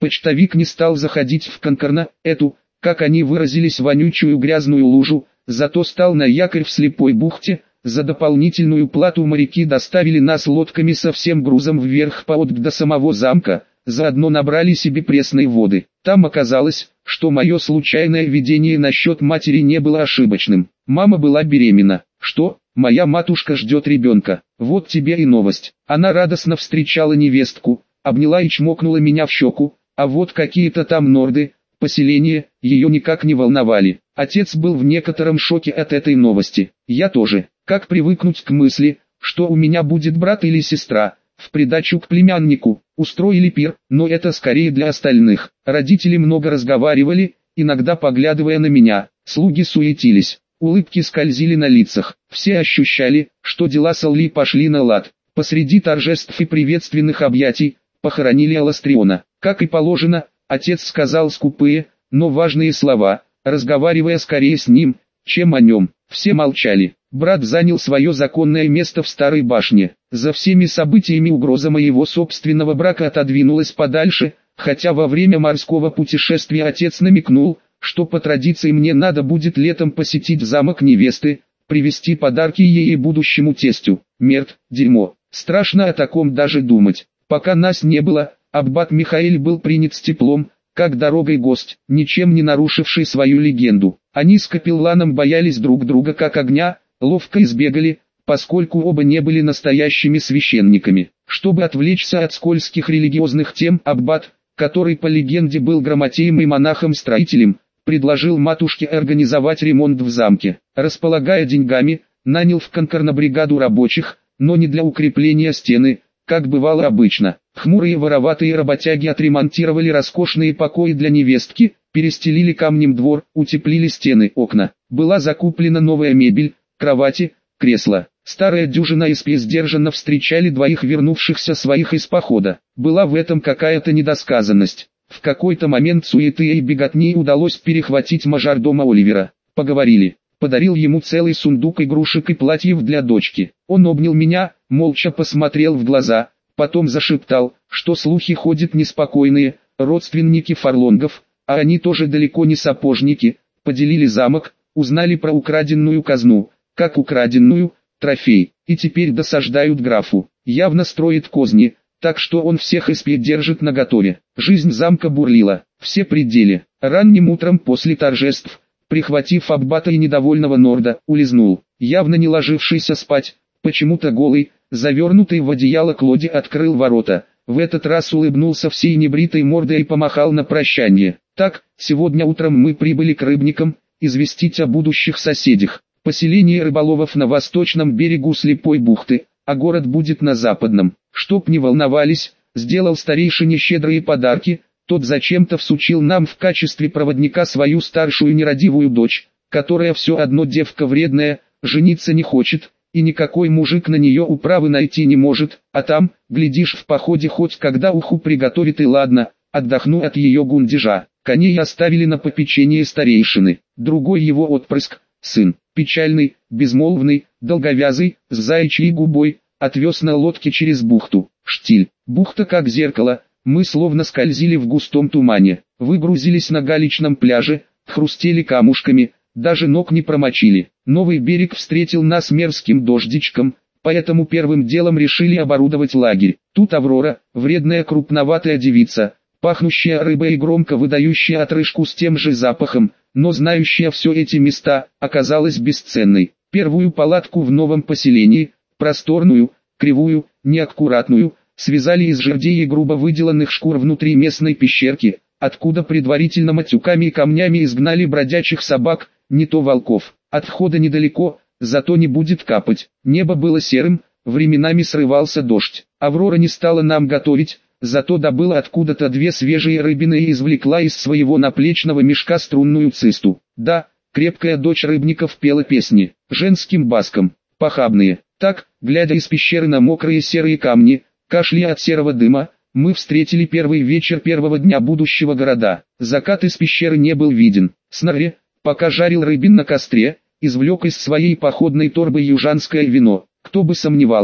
Почтовик не стал заходить в Конкорно, эту, как они выразились, вонючую грязную лужу, зато стал на якорь в Слепой бухте. За дополнительную плату моряки доставили нас лодками со всем грузом вверх по Одг до самого замка, заодно набрали себе пресной воды. Там оказалось, что мое случайное видение насчет матери не было ошибочным. Мама была беременна. Что? Моя матушка ждет ребенка. Вот тебе и новость. Она радостно встречала невестку, обняла и чмокнула меня в щеку, а вот какие-то там норды, поселения, ее никак не волновали. Отец был в некотором шоке от этой новости. Я тоже. Как привыкнуть к мысли, что у меня будет брат или сестра, в придачу к племяннику? Устроили пир, но это скорее для остальных. Родители много разговаривали, иногда поглядывая на меня. Слуги суетились, улыбки скользили на лицах. Все ощущали, что дела с Алли пошли на лад. Посреди торжеств и приветственных объятий похоронили Аластриона. Как и положено, отец сказал скупые, но важные слова, разговаривая скорее с ним, чем о нем. Все молчали. Брат занял свое законное место в старой башне. За всеми событиями угроза моего собственного брака отодвинулась подальше, хотя во время морского путешествия отец намекнул, что по традиции мне надо будет летом посетить замок невесты, привезти подарки ей и будущему тестю. Мерт, дерьмо. Страшно о таком даже думать. Пока нас не было, аббат Михаэль был принят с теплом, как дорогой гость, ничем не нарушивший свою легенду. Они с капелланом боялись друг друга как огня, ловко избегали, поскольку оба не были настоящими священниками. Чтобы отвлечься от скользких религиозных тем, аббат, который по легенде был грамотеем и монахом-строителем, предложил матушке организовать ремонт в замке. Располагая деньгами, нанял в Конкорно бригаду рабочих, но не для укрепления стены, как бывало обычно. Хмурые вороватые работяги отремонтировали роскошные покои для невестки, перестелили камнем двор, утеплили стены, окна. Была закуплена новая мебель, кровати, кресла. Старая дюжина и спи сдержанно встречали двоих вернувшихся своих из похода. Была в этом какая-то недосказанность. В какой-то момент суеты и беготни удалось перехватить мажордома Оливера. Поговорили. Подарил ему целый сундук игрушек и платьев для дочки. Он обнял меня, молча посмотрел в глаза, потом зашептал, что слухи ходят неспокойные, родственники Фарлонгов, а они тоже далеко не сапожники, поделили замок, узнали про украденную казну, как украденную, трофей, и теперь досаждают графу. Явно строит козни, так что он всех испи держит наготове. Жизнь замка бурлила, все пределы. Ранним утром после торжеств, прихватив аббата и недовольного норда, улизнул. Явно не ложившийся спать, почему-то голый, завернутый в одеяло Клоди открыл ворота. В этот раз улыбнулся всей небритой мордой и помахал на прощание. Так, сегодня утром мы прибыли к рыбникам, известить о будущих соседях. Поселение рыболовов на восточном берегу Слепой бухты, а город будет на западном. Чтоб не волновались, сделал старейшине щедрые подарки. Тот зачем-то всучил нам в качестве проводника свою старшую нерадивую дочь, которая все одно девка вредная, жениться не хочет, и никакой мужик на нее управы найти не может, а там, глядишь, в походе хоть когда уху приготовит и ладно, отдохну от ее гундежа. Коней оставили на попечение старейшины. Другой его отпрыск, сын, печальный, безмолвный, долговязый, с заячьей губой, отвез на лодке через бухту. Штиль. Бухта как зеркало. Мы словно скользили в густом тумане, выгрузились на галечном пляже, хрустели камушками, даже ног не промочили. Новый берег встретил нас мерзким дождичком, поэтому первым делом решили оборудовать лагерь. Тут Аврора, вредная крупноватая девица, пахнущая рыбой и громко выдающая отрыжку с тем же запахом, но знающая все эти места, оказалась бесценной. Первую палатку в новом поселении, просторную, кривую, неаккуратную, связали из жердей и грубо выделанных шкур внутри местной пещерки, откуда предварительно матюками и камнями изгнали бродячих собак, не то волков. От входа недалеко, зато не будет капать. Небо было серым, временами срывался дождь. Аврора не стала нам готовить, зато добыла откуда-то две свежие рыбины и извлекла из своего наплечного мешка струнную цисту. Да, крепкая дочь рыбников пела песни, женским баском, похабные. Так, глядя из пещеры на мокрые серые камни, кашляя от серого дыма, мы встретили первый вечер первого дня будущего города. Закат из пещеры не был виден. Снарри, пока жарил рыбин на костре, извлек из своей походной торбы южанское вино. Кто бы сомневался,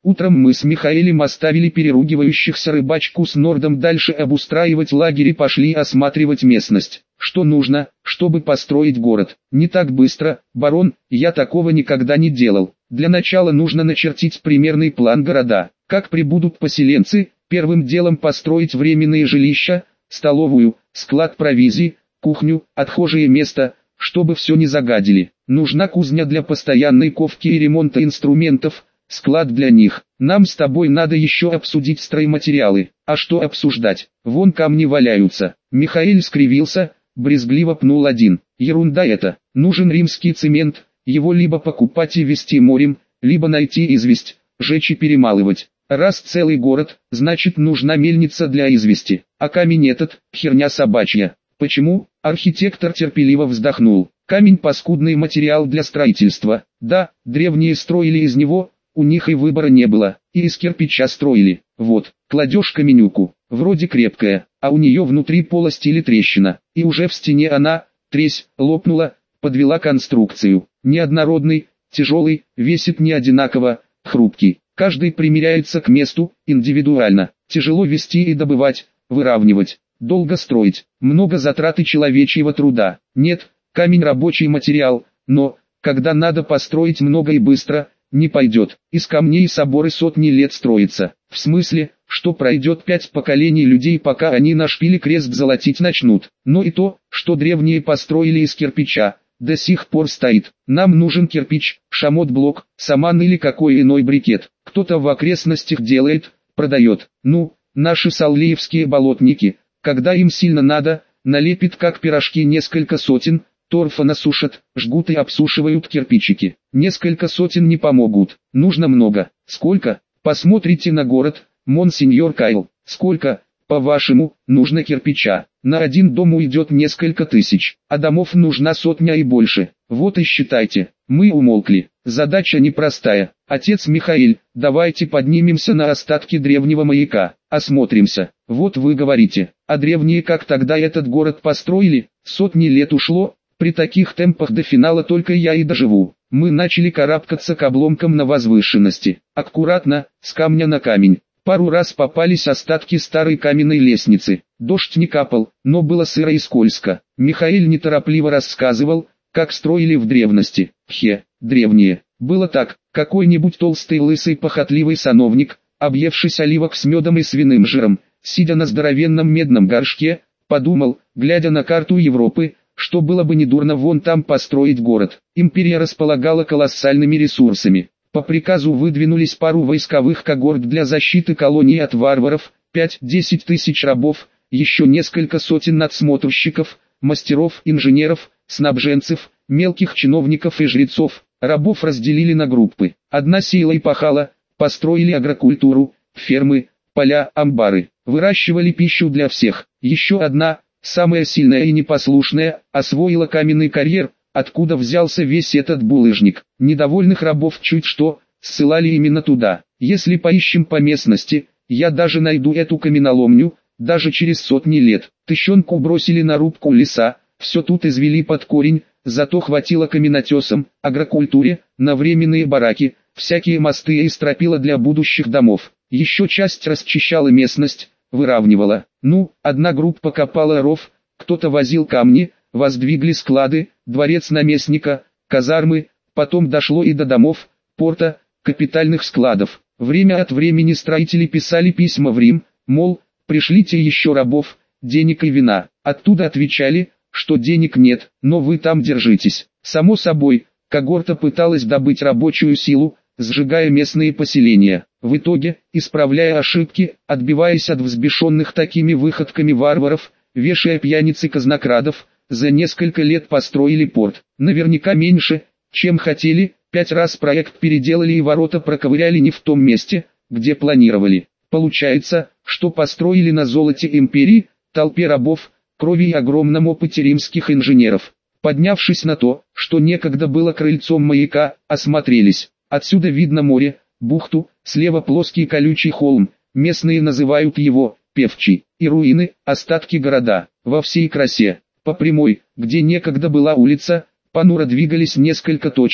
Утром мы с Михаэлем оставили переругивающихся рыбачку с Нордом дальше обустраивать лагерь и пошли осматривать местность. Что нужно, чтобы построить город? Не так быстро, барон, я такого никогда не делал. Для начала нужно начертить примерный план города. Как прибудут поселенцы, первым делом построить временные жилища, столовую, склад провизии, кухню, отхожее место, чтобы все не загадили. Нужна кузня для постоянной ковки и ремонта инструментов, склад для них. Нам с тобой надо еще обсудить стройматериалы. А что обсуждать? Вон камни валяются. Михаэль скривился, брезгливо пнул один. Ерунда это. Нужен римский цемент, его либо покупать и везти морем, либо найти известь, жечь и перемалывать. Раз целый город, значит нужна мельница для извести. А камень этот, херня собачья. Почему? Архитектор терпеливо вздохнул. Камень паскудный материал для строительства. Да, древние строили из него, у них и выбора не было, и из кирпича строили. Вот, кладешь каменюку, вроде крепкая, а у нее внутри полость или трещина, и уже в стене она, тресь, лопнула, подвела конструкцию. Неоднородный, тяжелый, весит не одинаково, хрупкий. Каждый примеряется к месту, индивидуально. Тяжело вести и добывать, выравнивать. Долго строить, много затрат и человечьего труда. Нет, камень рабочий материал, но, когда надо построить много и быстро, не пойдет. Из камней соборы сотни лет строятся. В смысле, что пройдет 5 поколений людей, пока они на шпиле крест золотить начнут. Но и то, что древние построили из кирпича, до сих пор стоит. Нам нужен кирпич, шамот-блок, саман или какой иной брикет. Кто-то в окрестностях делает, продает. Ну, наши саллиевские болотники, когда им сильно надо, налепит как пирожки несколько сотен, торфа насушат, жгут и обсушивают кирпичики. Несколько сотен не помогут, нужно много. Сколько? Посмотрите на город, монсеньор Кайл. Сколько, по-вашему, нужно кирпича? На один дом уйдет несколько тысяч, а домов нужна сотня и больше. Вот и считайте. Мы умолкли. Задача непростая. Отец Михаэль, давайте поднимемся на остатки древнего маяка. Осмотримся. Вот вы говорите, а древние как тогда этот город построили? Сотни лет ушло. При таких темпах до финала только я и доживу. Мы начали карабкаться к обломкам на возвышенности. Аккуратно, с камня на камень. Пару раз попались остатки старой каменной лестницы. Дождь не капал, но было сыро и скользко. Михаэль неторопливо рассказывал, как строили в древности. Древние. Было так, какой-нибудь толстый лысый похотливый сановник, объевшись оливок с медом и свиным жиром, сидя на здоровенном медном горшке, подумал, глядя на карту Европы, что было бы недурно вон там построить город. Империя располагала колоссальными ресурсами. По приказу выдвинулись пару войсковых когорт для защиты колонии от варваров, 5-10 тысяч рабов, еще несколько сотен надсмотрщиков, мастеров, инженеров, снабженцев, мелких чиновников и жрецов. Рабов разделили на группы. Одна силой пахала, построили агрокультуру, фермы, поля, амбары, выращивали пищу для всех. Еще одна, самая сильная и непослушная, освоила каменный карьер, откуда взялся весь этот булыжник. Недовольных рабов чуть что, ссылали именно туда. Если поищем по местности, я даже найду эту каменоломню, даже через сотни лет. Тыщенку бросили на рубку леса, все тут извели под корень, зато хватило каменотесам, агрокультуре, на временные бараки, всякие мосты и стропила для будущих домов. Еще часть расчищала местность, выравнивала. Ну, одна группа копала ров, кто-то возил камни, воздвигли склады, дворец наместника, казармы, потом дошло и до домов, порта, капитальных складов. Время от времени строители писали письма в Рим, мол, пришлите еще рабов, денег и вина. Оттуда отвечали, что денег нет, но вы там держитесь. Само собой, когорта пыталась добыть рабочую силу, сжигая местные поселения. В итоге, исправляя ошибки, отбиваясь от взбешенных такими выходками варваров, вешая пьяниц и казнокрадов, за несколько лет построили порт. Наверняка меньше, чем хотели, 5 раз проект переделали и ворота проковыряли не в том месте, где планировали. Получается, что построили на золоте империи, толпе рабов, крови и огромном опыте римских инженеров. Поднявшись на то, что некогда было крыльцом маяка, осмотрелись. Отсюда видно море, бухту, слева плоский колючий холм, местные называют его Певчий, и руины, остатки города, во всей красе. По прямой, где некогда была улица, понуро двигались несколько точек,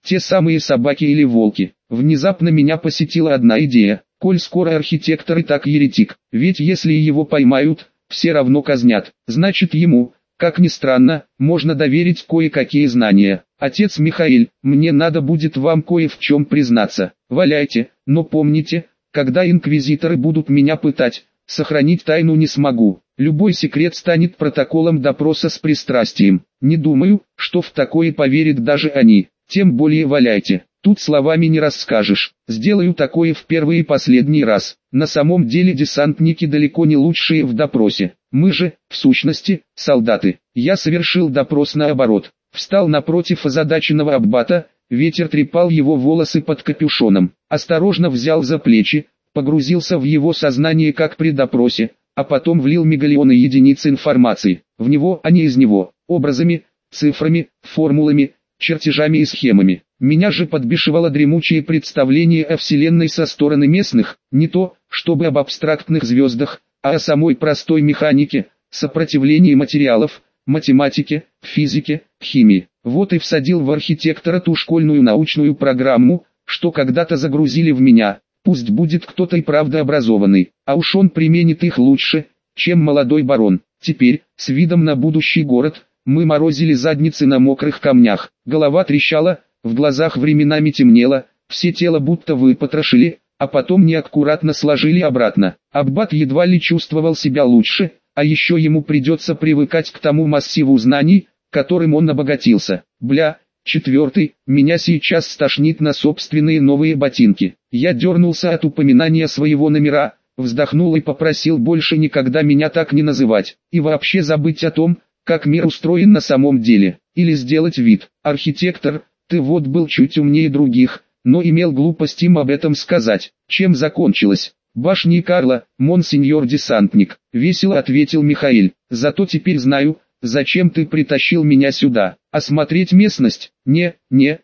те самые собаки или волки. Внезапно меня посетила одна идея. Коль скоро архитектор и так еретик, ведь если его поймают, все равно казнят, значит ему, как ни странно, можно доверить кое-какие знания. Отец Михаил, мне надо будет вам кое в чем признаться. Валяйте, но помните, когда инквизиторы будут меня пытать, сохранить тайну не смогу. Любой секрет станет протоколом допроса с пристрастием. Не думаю, что в такое поверят даже они. Тем более валяйте. Тут словами не расскажешь. Сделаю такое в первый и последний раз. На самом деле десантники далеко не лучшие в допросе. Мы же, в сущности, солдаты. Я совершил допрос наоборот. Встал напротив озадаченного аббата, ветер трепал его волосы под капюшоном. Осторожно взял за плечи, погрузился в его сознание как при допросе, а потом влил мегалионы единиц информации. В него, а не из него. Образами, цифрами, формулами, чертежами и схемами. Меня же подбешивало дремучее представление о Вселенной со стороны местных, не то, чтобы об абстрактных звездах, а о самой простой механике, сопротивлении материалов, математике, физике, химии. Вот и всадил в архитектора ту школьную научную программу, что когда-то загрузили в меня. Пусть будет кто-то и правда образованный, а уж он применит их лучше, чем молодой барон. Теперь, с видом на будущий город, мы морозили задницы на мокрых камнях. Голова трещала, в глазах временами темнело, все тело будто выпотрошили, а потом неаккуратно сложили обратно. Аббат едва ли чувствовал себя лучше, а еще ему придется привыкать к тому массиву знаний, которым он обогатился. Бля, четвертый, меня сейчас стошнит на собственные новые ботинки. Я дернулся от упоминания своего номера, вздохнул и попросил больше никогда меня так не называть, и вообще забыть о том, как мир устроен на самом деле, или сделать вид. Архитектор, ты вот был чуть умнее других, но имел глупость им об этом сказать. Чем закончилось? Башни Карла, монсеньор-десантник, весело ответил Михаил. Зато теперь знаю, зачем ты притащил меня сюда. Осмотреть местность? Не,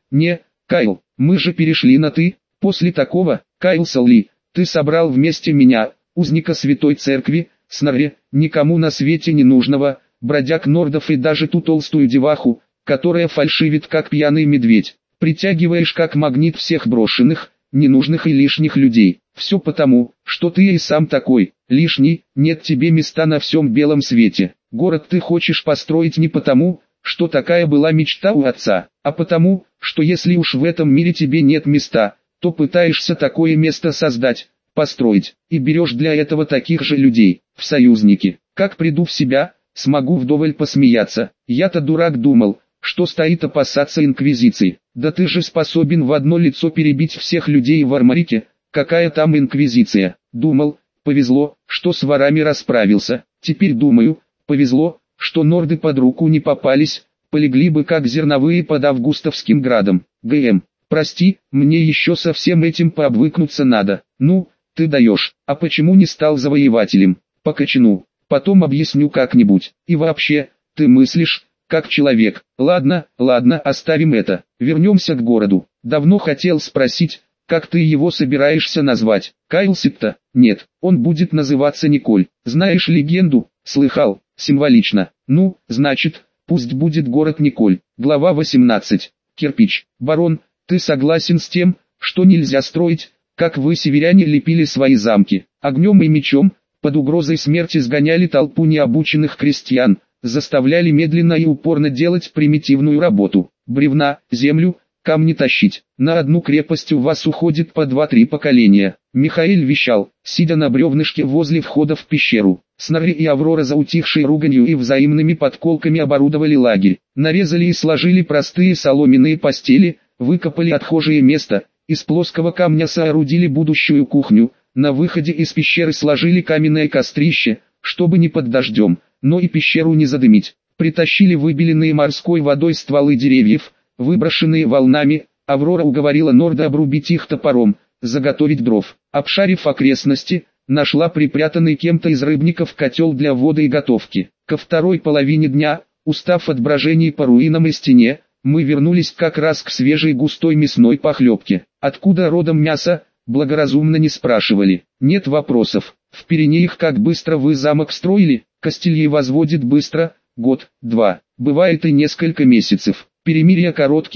Кайл, мы же перешли на «ты». После такого, Кайл Салли, ты собрал вместе меня, узника Святой Церкви, Снорри, никому на свете не нужного, бродяг нордов и даже ту толстую деваху, которая фальшивит как пьяный медведь. Притягиваешь как магнит всех брошенных, ненужных и лишних людей. Все потому, что ты и сам такой, лишний, нет тебе места на всем белом свете. Город ты хочешь построить не потому, что такая была мечта у отца, а потому, что если уж в этом мире тебе нет места, то пытаешься такое место создать, построить, и берешь для этого таких же людей, в союзники. Как приду в себя, смогу вдоволь посмеяться. Я-то дурак думал, что стоит опасаться инквизиции. Да ты же способен в одно лицо перебить всех людей в Армарике, какая там инквизиция. Думал, повезло, что с ворами расправился. Теперь думаю, повезло, что норды под руку не попались, полегли бы как зерновые под Августовским градом. ГМ, прости, мне еще со всем этим пообвыкнуться надо. Ну, ты даешь, а почему не стал завоевателем? Покачну, потом объясню как-нибудь. И вообще, ты мыслишь, как человек. Ладно, оставим это. Вернемся к городу. Давно хотел спросить, как ты его собираешься назвать? Кайлсит-то? Нет, он будет называться Николь. Знаешь легенду? Слыхал, символично. Ну, значит, пусть будет город Николь. Глава 18. Кирпич. Барон, ты согласен с тем, что нельзя строить, как вы, северяне, лепили свои замки? Огнем и мечом, под угрозой смерти сгоняли толпу необученных крестьян, заставляли медленно и упорно делать примитивную работу. Бревна, землю, камни тащить. На одну крепость у вас уходит по 2-3 поколения. Михаил вещал, сидя на бревнышке возле входа в пещеру. Снорри и Аврора за утихшей руганью и взаимными подколками оборудовали лагерь. Нарезали и сложили простые соломенные постели, выкопали отхожее место, из плоского камня соорудили будущую кухню. На выходе из пещеры сложили каменное кострище, чтобы не под дождем, но и пещеру не задымить. Притащили выбеленные морской водой стволы деревьев, выброшенные волнами. Аврора уговорила Норда обрубить их топором, заготовить дров. Обшарив окрестности, нашла припрятанный кем-то из рыбников котел для воды и готовки. Ко второй половине дня, устав от брожений по руинам и стене, мы вернулись как раз к свежей густой мясной похлебке. Откуда родом мясо, благоразумно не спрашивали. Нет вопросов. В Пиренеях как быстро вы замок строили? Кастилье возводит быстро, год, два, бывает и несколько месяцев. Перемирия короткие,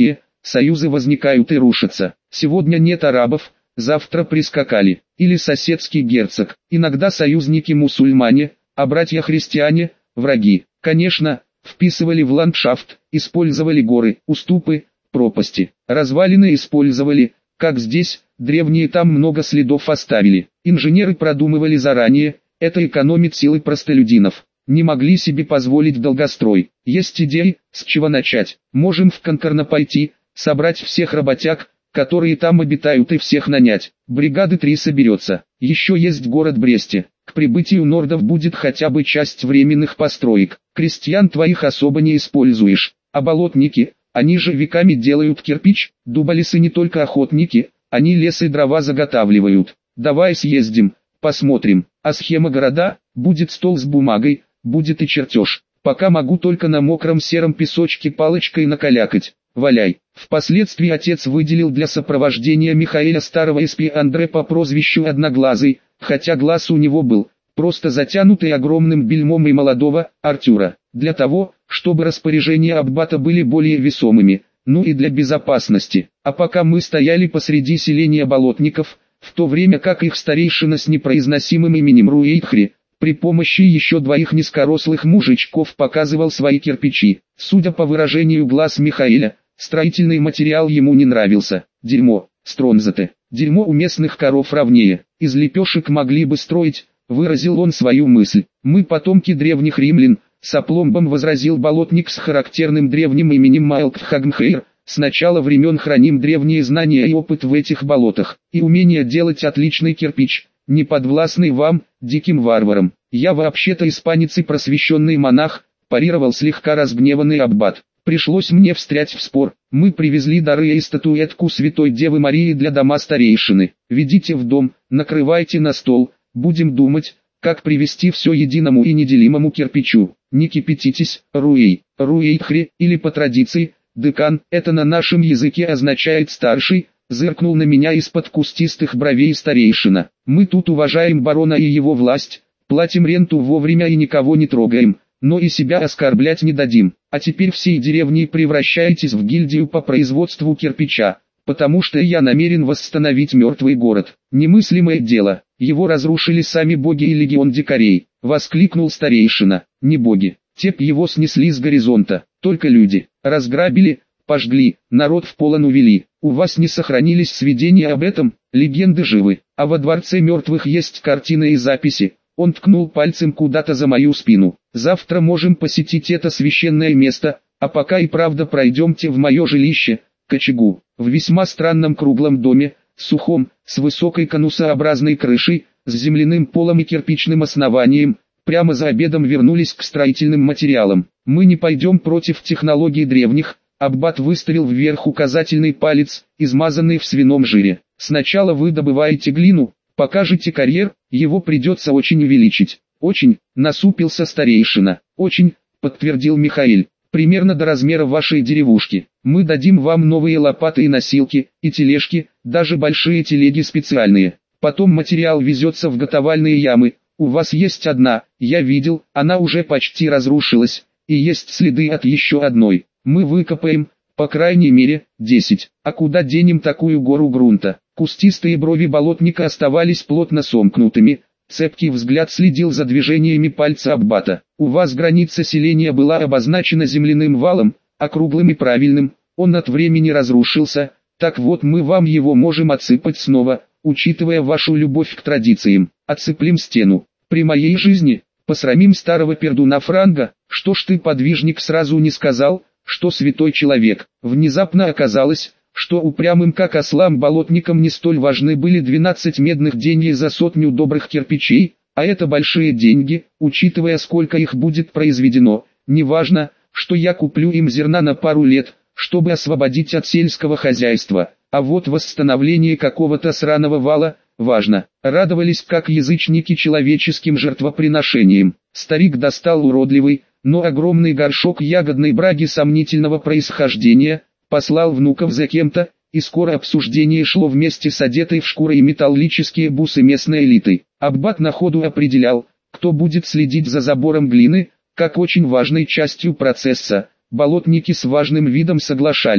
союзы возникают и рушатся. Сегодня нет арабов, завтра прискакали. Или соседский герцог. Иногда союзники мусульмане, а братья-христиане – враги. Конечно, вписывали в ландшафт, использовали горы, уступы, пропасти. Развалины использовали, как здесь, древние там много следов оставили. Инженеры продумывали заранее, это экономит силы простолюдинов. Не могли себе позволить долгострой. Есть идеи, с чего начать. Можем в Конкорно пойти, собрать всех работяг, которые там обитают, и всех нанять. Бригады 3 соберется. Еще есть город Бресте. К прибытию нордов будет хотя бы часть временных построек. Крестьян твоих особо не используешь. А болотники, они же веками делают кирпич. Дуболесы не только охотники, они лес и дрова заготавливают. Давай съездим, посмотрим. А схема города, будет стол с бумагой, будет и чертеж. Пока могу только на мокром сером песочке палочкой накалякать. Валяй. Впоследствии отец выделил для сопровождения Михаэля старого эспи Андре по прозвищу Одноглазый, хотя глаз у него был, просто затянутый огромным бельмом, и молодого Артюра, для того, чтобы распоряжения аббата были более весомыми, ну и для безопасности. А пока мы стояли посреди селения болотников, в то время как их старейшина с непроизносимым именем Руэйхри, при помощи еще 2 низкорослых мужичков показывал свои кирпичи. Судя по выражению глаз Михаэля, строительный материал ему не нравился. Дерьмо, стронзате. Дерьмо у местных коров ровнее. Из лепешек могли бы строить, выразил он свою мысль. Мы потомки древних римлян, с опломбом возразил болотник с характерным древним именем Майлкхагмхейр. С начала времен храним древние знания и опыт в этих болотах, и умение делать отличный кирпич, не подвластный вам, диким варварам. Я вообще-то испанец и просвещенный монах, парировал слегка разгневанный аббат. Пришлось мне встрять в спор. Мы привезли дары и статуэтку Святой Девы Марии для дома старейшины. Ведите в дом, накрывайте на стол, будем думать, как привести все единому и неделимому кирпичу. Не кипятитесь, Руэйхри, или по традиции, декан, это на нашем языке означает старший, зыркнул на меня из-под кустистых бровей старейшина. Мы тут уважаем барона и его власть, платим ренту вовремя и никого не трогаем, но и себя оскорблять не дадим. А теперь всей деревней превращаетесь в гильдию по производству кирпича, потому что я намерен восстановить мертвый город. Немыслимое дело, его разрушили сами боги и легион дикарей, воскликнул старейшина. Не боги, те его снесли с горизонта, только люди. Разграбили, пожгли, народ в полон увели. У вас не сохранились сведения об этом, легенды живы, а во дворце мертвых есть картины и записи. Он ткнул пальцем куда-то за мою спину. Завтра можем посетить это священное место, а пока и правда пройдемте в мое жилище, к очагу. В весьма странном круглом доме, сухом, с высокой конусообразной крышей, с земляным полом и кирпичным основанием. Прямо за обедом вернулись к строительным материалам. Мы не пойдем против технологий древних. Аббат выставил вверх указательный палец, измазанный в свином жире. Сначала вы добываете глину, покажете карьер, его придется очень увеличить. Очень, насупился старейшина. Очень, подтвердил Михаэль. Примерно до размера вашей деревушки. Мы дадим вам новые лопаты и носилки, и тележки, даже большие телеги специальные. Потом материал везется в готовальные ямы. У вас есть одна, я видел, она уже почти разрушилась, и есть следы от еще одной. Мы выкопаем, по крайней мере, 10. А куда денем такую гору грунта? Кустистые брови болотника оставались плотно сомкнутыми. Цепкий взгляд следил за движениями пальца аббата. У вас граница селения была обозначена земляным валом, округлым и правильным. Он от времени разрушился, так вот мы вам его можем отсыпать снова, учитывая вашу любовь к традициям. Отсыплем стену. При моей жизни, посрамим старого пердуна Франга. Что ж ты, подвижник, сразу не сказал, что святой человек? Внезапно оказалось, что упрямым как ослам болотникам не столь важны были 12 медных денег за 100 добрых кирпичей, а это большие деньги, учитывая сколько их будет произведено. Неважно, что я куплю им зерна на пару лет, чтобы освободить от сельского хозяйства, а вот восстановление какого-то сраного вала – важно. Радовались как язычники человеческим жертвоприношениям. Старик достал уродливый, но огромный горшок ягодной браги сомнительного происхождения, послал внуков за кем-то, и скоро обсуждение шло вместе с одетой в шкуры и металлические бусы местной элитой. Аббат на ходу определял, кто будет следить за забором глины, как очень важной частью процесса. Болотники с важным видом соглашались.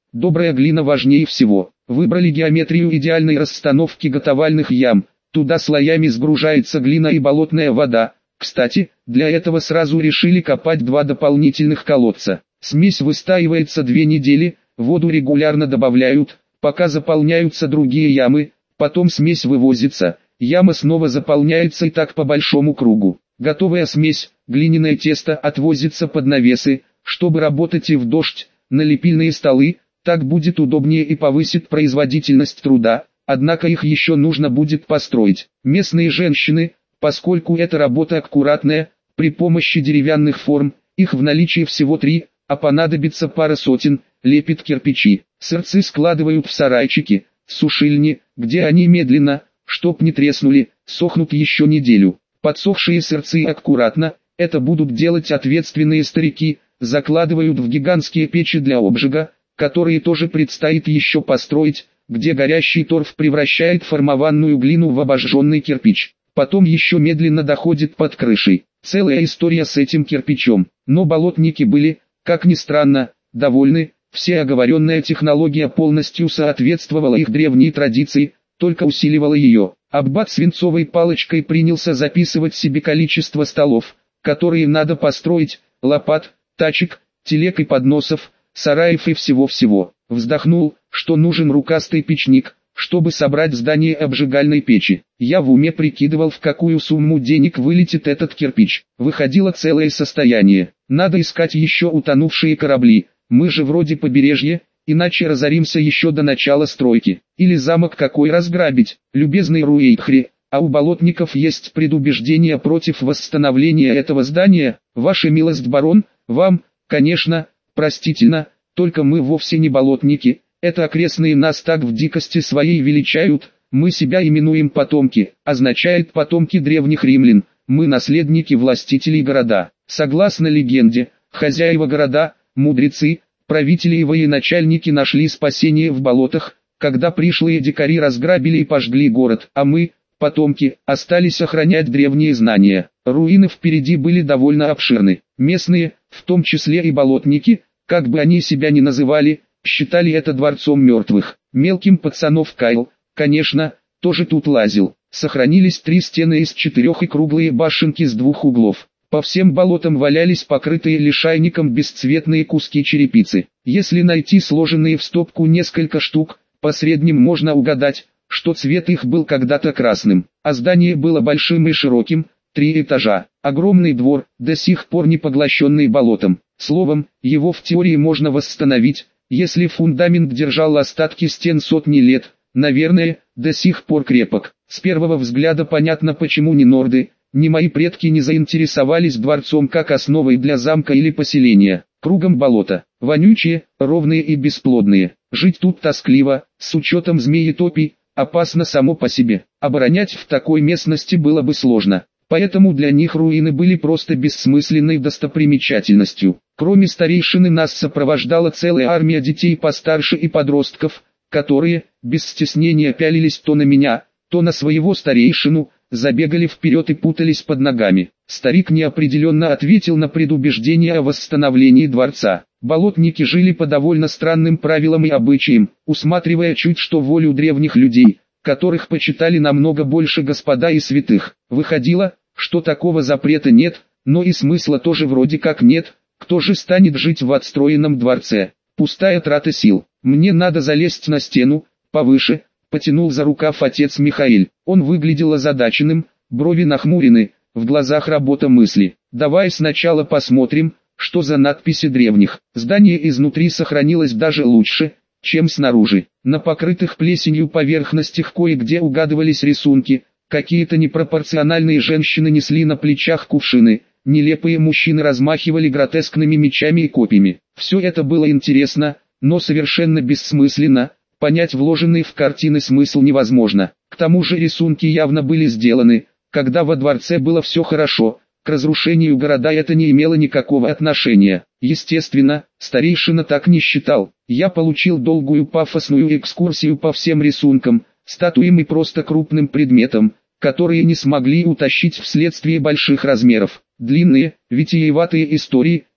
Добрая глина важнее всего. Выбрали геометрию идеальной расстановки готовальных ям. Туда слоями сгружается глина и болотная вода. Кстати, для этого сразу решили копать 2 дополнительных колодца. Смесь выстаивается 2 недели, воду регулярно добавляют, пока заполняются другие ямы, потом смесь вывозится, яма снова заполняется и так по большому кругу. Готовая смесь, глиняное тесто отвозится под навесы, чтобы работать и в дождь, на лепильные столы, так будет удобнее и повысит производительность труда, однако их еще нужно будет построить. Местные женщины, поскольку эта работа аккуратная, при помощи деревянных форм, их в наличии всего 3, а понадобится пара сотен, лепит кирпичи. Сырцы складывают в сарайчики, сушильни, где они медленно, чтоб не треснули, сохнут еще неделю. Подсохшие сырцы аккуратно, это будут делать ответственные старики, закладывают в гигантские печи для обжига, которые тоже предстоит еще построить, где горящий торф превращает формованную глину в обожженный кирпич. Потом еще медленно доходит под крышей. Целая история с этим кирпичом. Но болотники были, как ни странно, довольны. Вся оговоренная технология полностью соответствовала их древней традиции, только усиливала ее. Аббат свинцовой палочкой принялся записывать себе количество столов, которые надо построить, лопат, тачек, телег и подносов, сараев и всего-всего. Вздохнул, что нужен рукастый печник, чтобы собрать здание обжигальной печи. Я в уме прикидывал, в какую сумму денег вылетит этот кирпич. Выходило целое состояние. Надо искать еще утонувшие корабли. Мы же вроде побережье, иначе разоримся еще до начала стройки. Или замок какой разграбить, любезный Руэйхри. А у болотников есть предубеждение против восстановления этого здания. Ваша милость, барон, вам, конечно, простительно, только мы вовсе не болотники. Это окрестные нас так в дикости своей величают, мы себя именуем потомки, означает потомки древних римлян, мы наследники властителей города. Согласно легенде, хозяева города, мудрецы, правители и военачальники нашли спасение в болотах, когда пришлые дикари разграбили и пожгли город, а мы, потомки, остались охранять древние знания. Руины впереди были довольно обширны. Местные, в том числе и болотники, как бы они себя ни называли, считали это дворцом мертвых. Мелким пацанов Кайл, конечно, тоже тут лазил. Сохранились 3 стены из 4 и круглые башенки с 2 углов. По всем болотам валялись покрытые лишайником бесцветные куски черепицы. Если найти сложенные в стопку несколько штук, по средним можно угадать, что цвет их был когда-то красным. А здание было большим и широким, 3 этажа. Огромный двор, до сих пор не поглощенный болотом. Словом, его в теории можно восстановить, если фундамент держал остатки стен сотни лет, наверное, до сих пор крепок. С первого взгляда понятно, почему ни норды, ни мои предки не заинтересовались дворцом как основой для замка или поселения. Кругом болота, вонючие, ровные и бесплодные. Жить тут тоскливо, с учетом змеетопий, опасно само по себе. Оборонять в такой местности было бы сложно. Поэтому для них руины были просто бессмысленной достопримечательностью. Кроме старейшины нас сопровождала целая армия детей постарше и подростков, которые, без стеснения пялились то на меня, то на своего старейшину, забегали вперед и путались под ногами. Старик неопределенно ответил на предубеждение о восстановлении дворца. Болотники жили по довольно странным правилам и обычаям, усматривая чуть что волю древних людей, которых почитали намного больше господа и святых. Выходило, что такого запрета нет, но и смысла тоже вроде как нет. Кто же станет жить в отстроенном дворце? Пустая трата сил. Мне надо залезть на стену, повыше, потянул за рукав отец Михаил. Он выглядел озадаченным, брови нахмурены, в глазах работа мысли. Давай сначала посмотрим, что за надписи древних. Здание изнутри сохранилось даже лучше, чем снаружи. На покрытых плесенью поверхностях кое-где угадывались рисунки, какие-то непропорциональные женщины несли на плечах кувшины, нелепые мужчины размахивали гротескными мечами и копьями. Все это было интересно, но совершенно бессмысленно, понять вложенный в картины смысл невозможно. К тому же рисунки явно были сделаны, когда во дворце было все хорошо, к разрушению города это не имело никакого отношения. Естественно, старейшина так не считал. Я получил долгую пафосную экскурсию по всем рисункам, статуям и просто крупным предметам, которые не смогли утащить вследствие больших размеров. Длинные, витиеватые истории,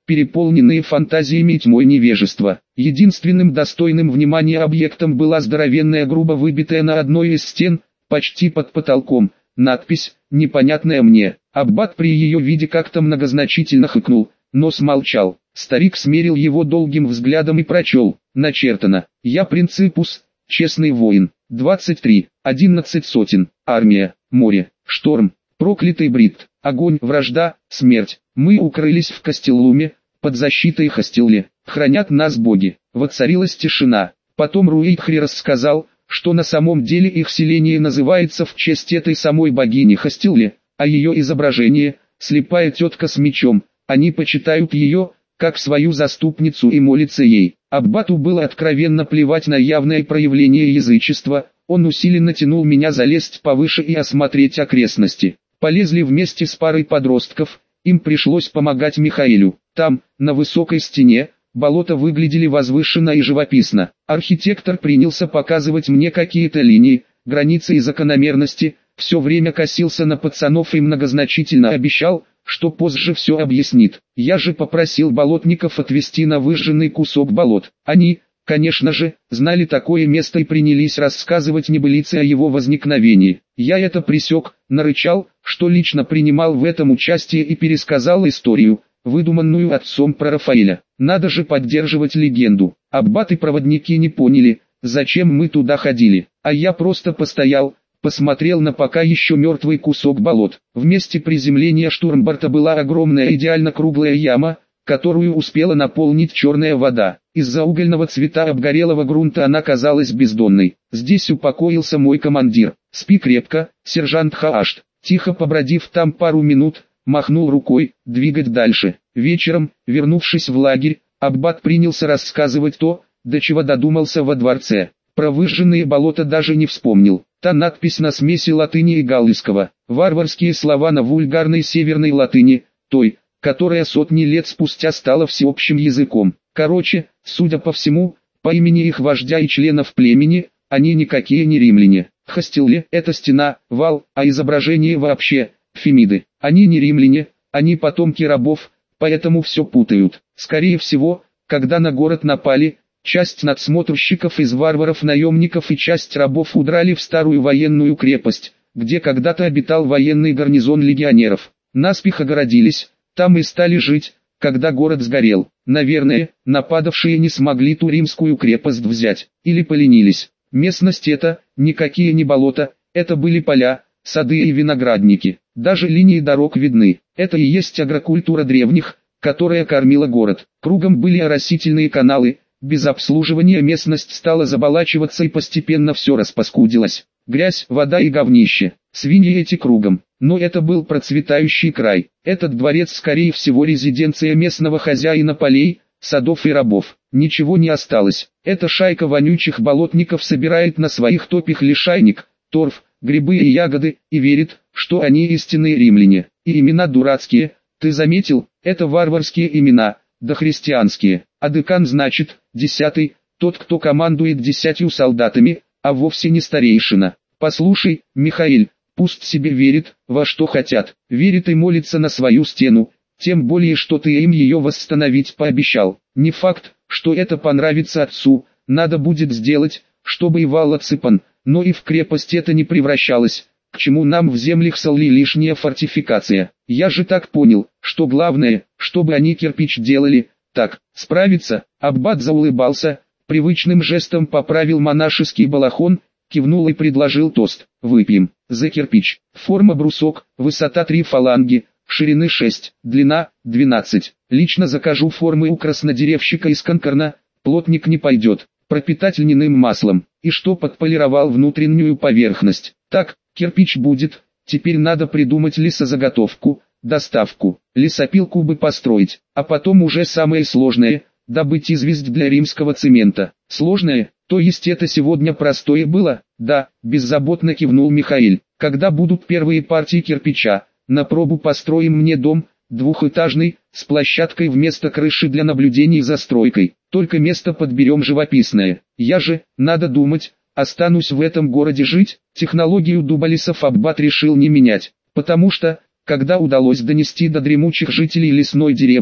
переполненные фантазиями и тьмой невежества. Единственным достойным внимания объектом была здоровенная, грубо выбитая на одной из стен, почти под потолком, надпись, непонятная мне. Аббат при ее виде как-то многозначительно хыкнул, но смолчал. Старик смерил его долгим взглядом и прочел. Начертано: «Я Принципус, честный воин. 23, 11 сотен, армия, море, шторм, проклятый Брит, огонь, вражда, смерть. Мы укрылись в Кастеллуме, под защитой Хастелле. Хранят нас боги». Воцарилась тишина. Потом Руитхри рассказал, что на самом деле их селение называется в честь этой самой богини Хастелле, а ее изображение – слепая тетка с мечом. Они почитают ее как свою заступницу и молятся ей. Аббату было откровенно плевать на явное проявление язычества, он усиленно тянул меня залезть повыше и осмотреть окрестности. Полезли вместе с парой подростков, им пришлось помогать Михаилу. Там, на высокой стене, болота выглядели возвышенно и живописно. Архитектор принялся показывать мне какие-то линии, границы и закономерности, все время косился на пацанов и многозначительно обещал, что позже все объяснит. Я же попросил болотников отвезти на выжженный кусок болот. Они, конечно же, знали такое место и принялись рассказывать небылицы о его возникновении. Я это пресек, нарычал, что лично принимал в этом участие и пересказал историю, выдуманную отцом про Рафаэля. Надо же поддерживать легенду. Аббат и проводники не поняли, зачем мы туда ходили, а я просто постоял, посмотрел на пока еще мертвый кусок болот. В месте приземления штурмборта была огромная идеально круглая яма, которую успела наполнить черная вода. Из-за угольного цвета обгорелого грунта она казалась бездонной. Здесь упокоился мой командир. Спи крепко, сержант Хаашт. Тихо побродив там пару минут, махнул рукой, двигать дальше. Вечером, вернувшись в лагерь, Аббат принялся рассказывать то, до чего додумался во дворце. Про выжженные болота даже не вспомнил. Та надпись на смеси латыни и галлийского. Варварские слова на вульгарной северной латыни, той, которая сотни лет спустя стала всеобщим языком. Короче, судя по всему, по имени их вождя и членов племени, они никакие не римляне. Хастелле – это стена, вал, а изображение вообще – Фемиды. Они не римляне, они потомки рабов, поэтому все путают. Скорее всего, когда на город напали, часть надсмотрщиков из варваров-наемников и часть рабов удрали в старую военную крепость, где когда-то обитал военный гарнизон легионеров. Наспех огородились, там и стали жить, когда город сгорел. Наверное, нападавшие не смогли ту римскую крепость взять, или поленились. Местность эта, никакие не болота, это были поля, сады и виноградники. Даже линии дорог видны. Это и есть агрокультура древних, которая кормила город. Кругом были оросительные каналы. Без обслуживания местность стала заболачиваться и постепенно все распаскудилось. Грязь, вода и говнище. Свиньи эти кругом. Но это был процветающий край. Этот дворец скорее всего резиденция местного хозяина полей, садов и рабов. Ничего не осталось. Эта шайка вонючих болотников собирает на своих топях лишайник, торф, грибы и ягоды, и верит, что они истинные римляне. И имена дурацкие, ты заметил, это варварские имена, дохристианские. А декан значит, 10-й, тот, кто командует 10 солдатами, а вовсе не старейшина. Послушай, Михаил, пусть себе верит, во что хотят, верит и молится на свою стену, тем более что ты им ее восстановить пообещал. Не факт, что это понравится отцу, надо будет сделать, чтобы и вал отсыпан, но и в крепость это не превращалось. К чему нам в землях Салли лишняя фортификация? Я же так понял, что главное, чтобы они кирпич делали. Так, справиться? Аббат заулыбался, привычным жестом поправил монашеский балахон, кивнул и предложил тост. Выпьем. За кирпич. Форма брусок, высота 3 фаланги, ширины 6, длина 12. Лично закажу формы у краснодеревщика из Конкорна, плотник не пойдет. Пропитать льняным маслом, и что подполировал внутреннюю поверхность. Так, кирпич будет, теперь надо придумать лесозаготовку, доставку, лесопилку бы построить, а потом уже самое сложное, добыть известь для римского цемента. Сложное, то есть это сегодня простое было? Да, беззаботно кивнул Михаил. Когда будут первые партии кирпича, на пробу построим мне дом, двухэтажный, с площадкой вместо крыши для наблюдений за стройкой. Только место подберем живописное. Я же, надо думать, останусь в этом городе жить. Технологию дуболесов Аббат решил не менять, потому что, когда удалось донести до дремучих жителей лесной деревни,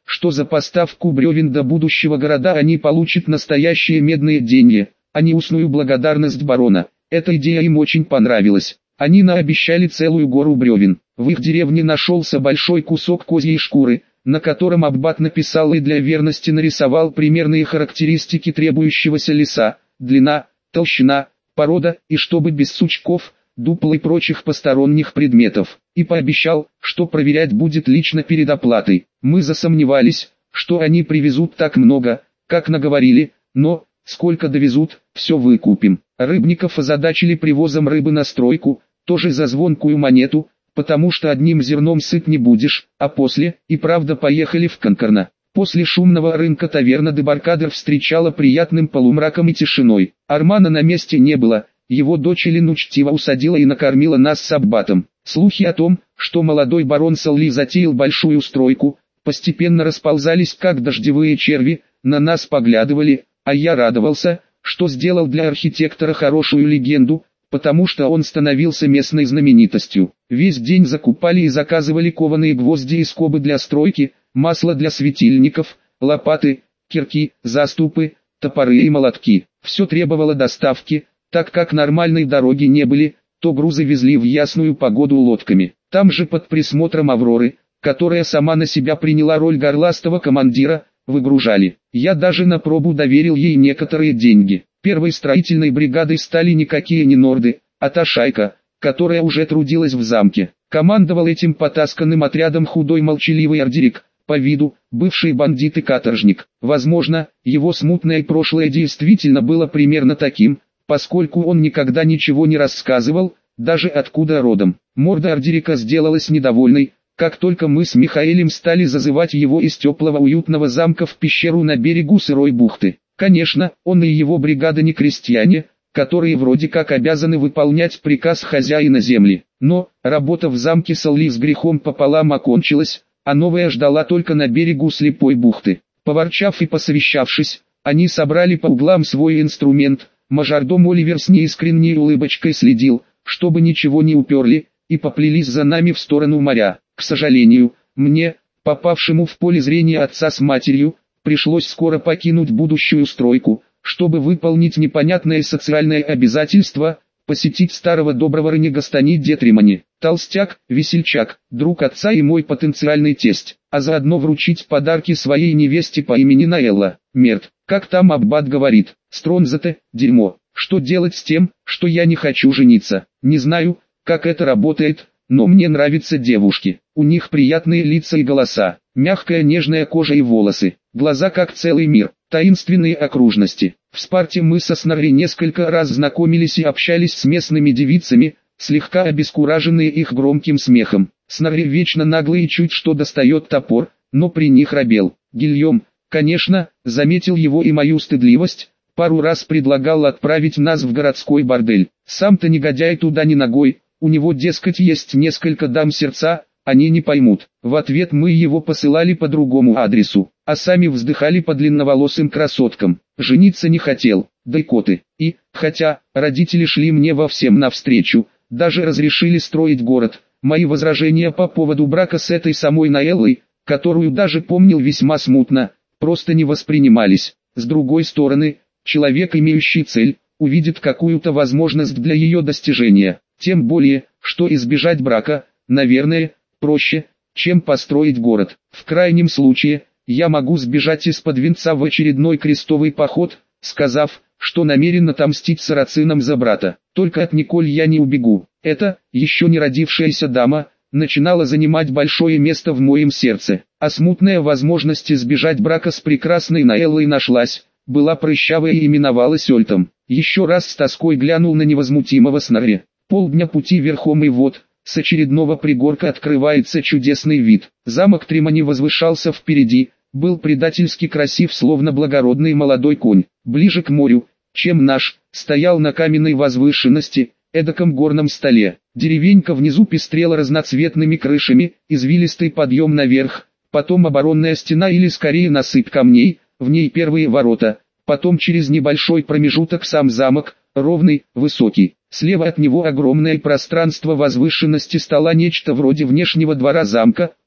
что за поставку бревен до будущего города они получат настоящие медные деньги, а не устную благодарность барона. Эта идея им очень понравилась. Они наобещали целую гору бревен. В их деревне нашелся большой кусок козьей шкуры, на котором аббат написал и для верности нарисовал примерные характеристики требующегося леса: длина, толщина, порода, и чтобы без сучков, дупл и прочих посторонних предметов. И пообещал, что проверять будет лично перед оплатой. Мы засомневались, что они привезут так много, как наговорили, но, сколько довезут, все выкупим. Рыбников озадачили привозом рыбы на стройку, тоже за звонкую монету, потому что одним зерном сыт не будешь, а после, и правда, поехали в Конкорно. После шумного рынка таверна Дебаркадер встречала приятным полумраком и тишиной. Армана на месте не было, его дочь Элин учтиво усадила и накормила нас с аббатом. Слухи о том, что молодой барон Салли затеял большую стройку, постепенно расползались как дождевые черви, на нас поглядывали, а я радовался, что сделал для архитектора хорошую легенду, потому что он становился местной знаменитостью. Весь день закупали и заказывали кованые гвозди и скобы для стройки, масло для светильников, лопаты, кирки, заступы, топоры и молотки. Все требовало доставки, так как нормальной дороги не были, то грузы везли в ясную погоду лодками. Там же под присмотром Авроры, которая сама на себя приняла роль горластого командира, выгружали. Я даже на пробу доверил ей некоторые деньги. Первой строительной бригадой стали никакие не норды, а та шайка, которая уже трудилась в замке. Командовал этим потасканным отрядом худой молчаливый Ордерик, по виду, бывший бандит и каторжник. Возможно, его смутное прошлое действительно было примерно таким, поскольку он никогда ничего не рассказывал, даже откуда родом. Морда Ордерика сделалась недовольной, как только мы с Михаэлем стали зазывать его из теплого уютного замка в пещеру на берегу сырой бухты. Конечно, он и его бригада не крестьяне, которые вроде как обязаны выполнять приказ хозяина земли. Но, работа в замке Салли с грехом пополам окончилась, а новая ждала только на берегу слепой бухты. Поворчав и посовещавшись, они собрали по углам свой инструмент. Мажордом Оливер с неискренней улыбочкой следил, чтобы ничего не уперли, и поплелись за нами в сторону моря. К сожалению, мне, попавшему в поле зрения отца с матерью, пришлось скоро покинуть будущую стройку, чтобы выполнить непонятное социальное обязательство, посетить старого доброго Ренегастани Детримани, толстяк, весельчак, друг отца и мой потенциальный тесть, а заодно вручить подарки своей невесте по имени Наэлла. Мерт, как там аббат говорит, Стронзете, дерьмо. Что делать с тем, что я не хочу жениться? Не знаю, как это работает, но мне нравятся девушки. У них приятные лица и голоса, мягкая нежная кожа и волосы, глаза как целый мир, таинственные окружности. В Спарте мы со Снорри несколько раз знакомились и общались с местными девицами, слегка обескураженные их громким смехом. Снорри вечно наглый и чуть что достает топор, но при них робел. Гильем, конечно, заметил его и мою стыдливость, пару раз предлагал отправить нас в городской бордель. Сам-то негодяй туда ни ногой, у него, дескать, есть несколько дам сердца, они не поймут. В ответ мы его посылали по другому адресу, а сами вздыхали по длинноволосым красоткам. Жениться не хотел, да и коты. И, хотя, родители шли мне во всем навстречу, даже разрешили строить город, мои возражения по поводу брака с этой самой Наэллой, которую даже помнил весьма смутно, просто не воспринимались. С другой стороны, человек, имеющий цель, увидит какую-то возможность для ее достижения. Тем более, что избежать брака, наверное, проще, чем построить город. В крайнем случае, я могу сбежать из-под венца в очередной крестовый поход, сказав, что намерен отомстить сарацинам за брата. Только от Николь я не убегу. Эта, еще не родившаяся дама, начинала занимать большое место в моем сердце. А смутная возможность избежать брака с прекрасной Наэллой нашлась, была прыщавая и именовалась Ольтом. Еще раз с тоской глянул на невозмутимого Снорри. Полдня пути верхом и вот, с очередного пригорка открывается чудесный вид. Замок Тримани возвышался впереди, был предательски красив, словно благородный молодой конь. Ближе к морю, чем наш, стоял на каменной возвышенности, эдаком горном столе. Деревенька внизу пестрела разноцветными крышами, извилистый подъем наверх, потом оборонная стена или скорее насыпь камней, в ней первые ворота, потом через небольшой промежуток сам замок, ровный, высокий. Слева от него огромное пространство возвышенности стало нечто вроде внешнего двора замка,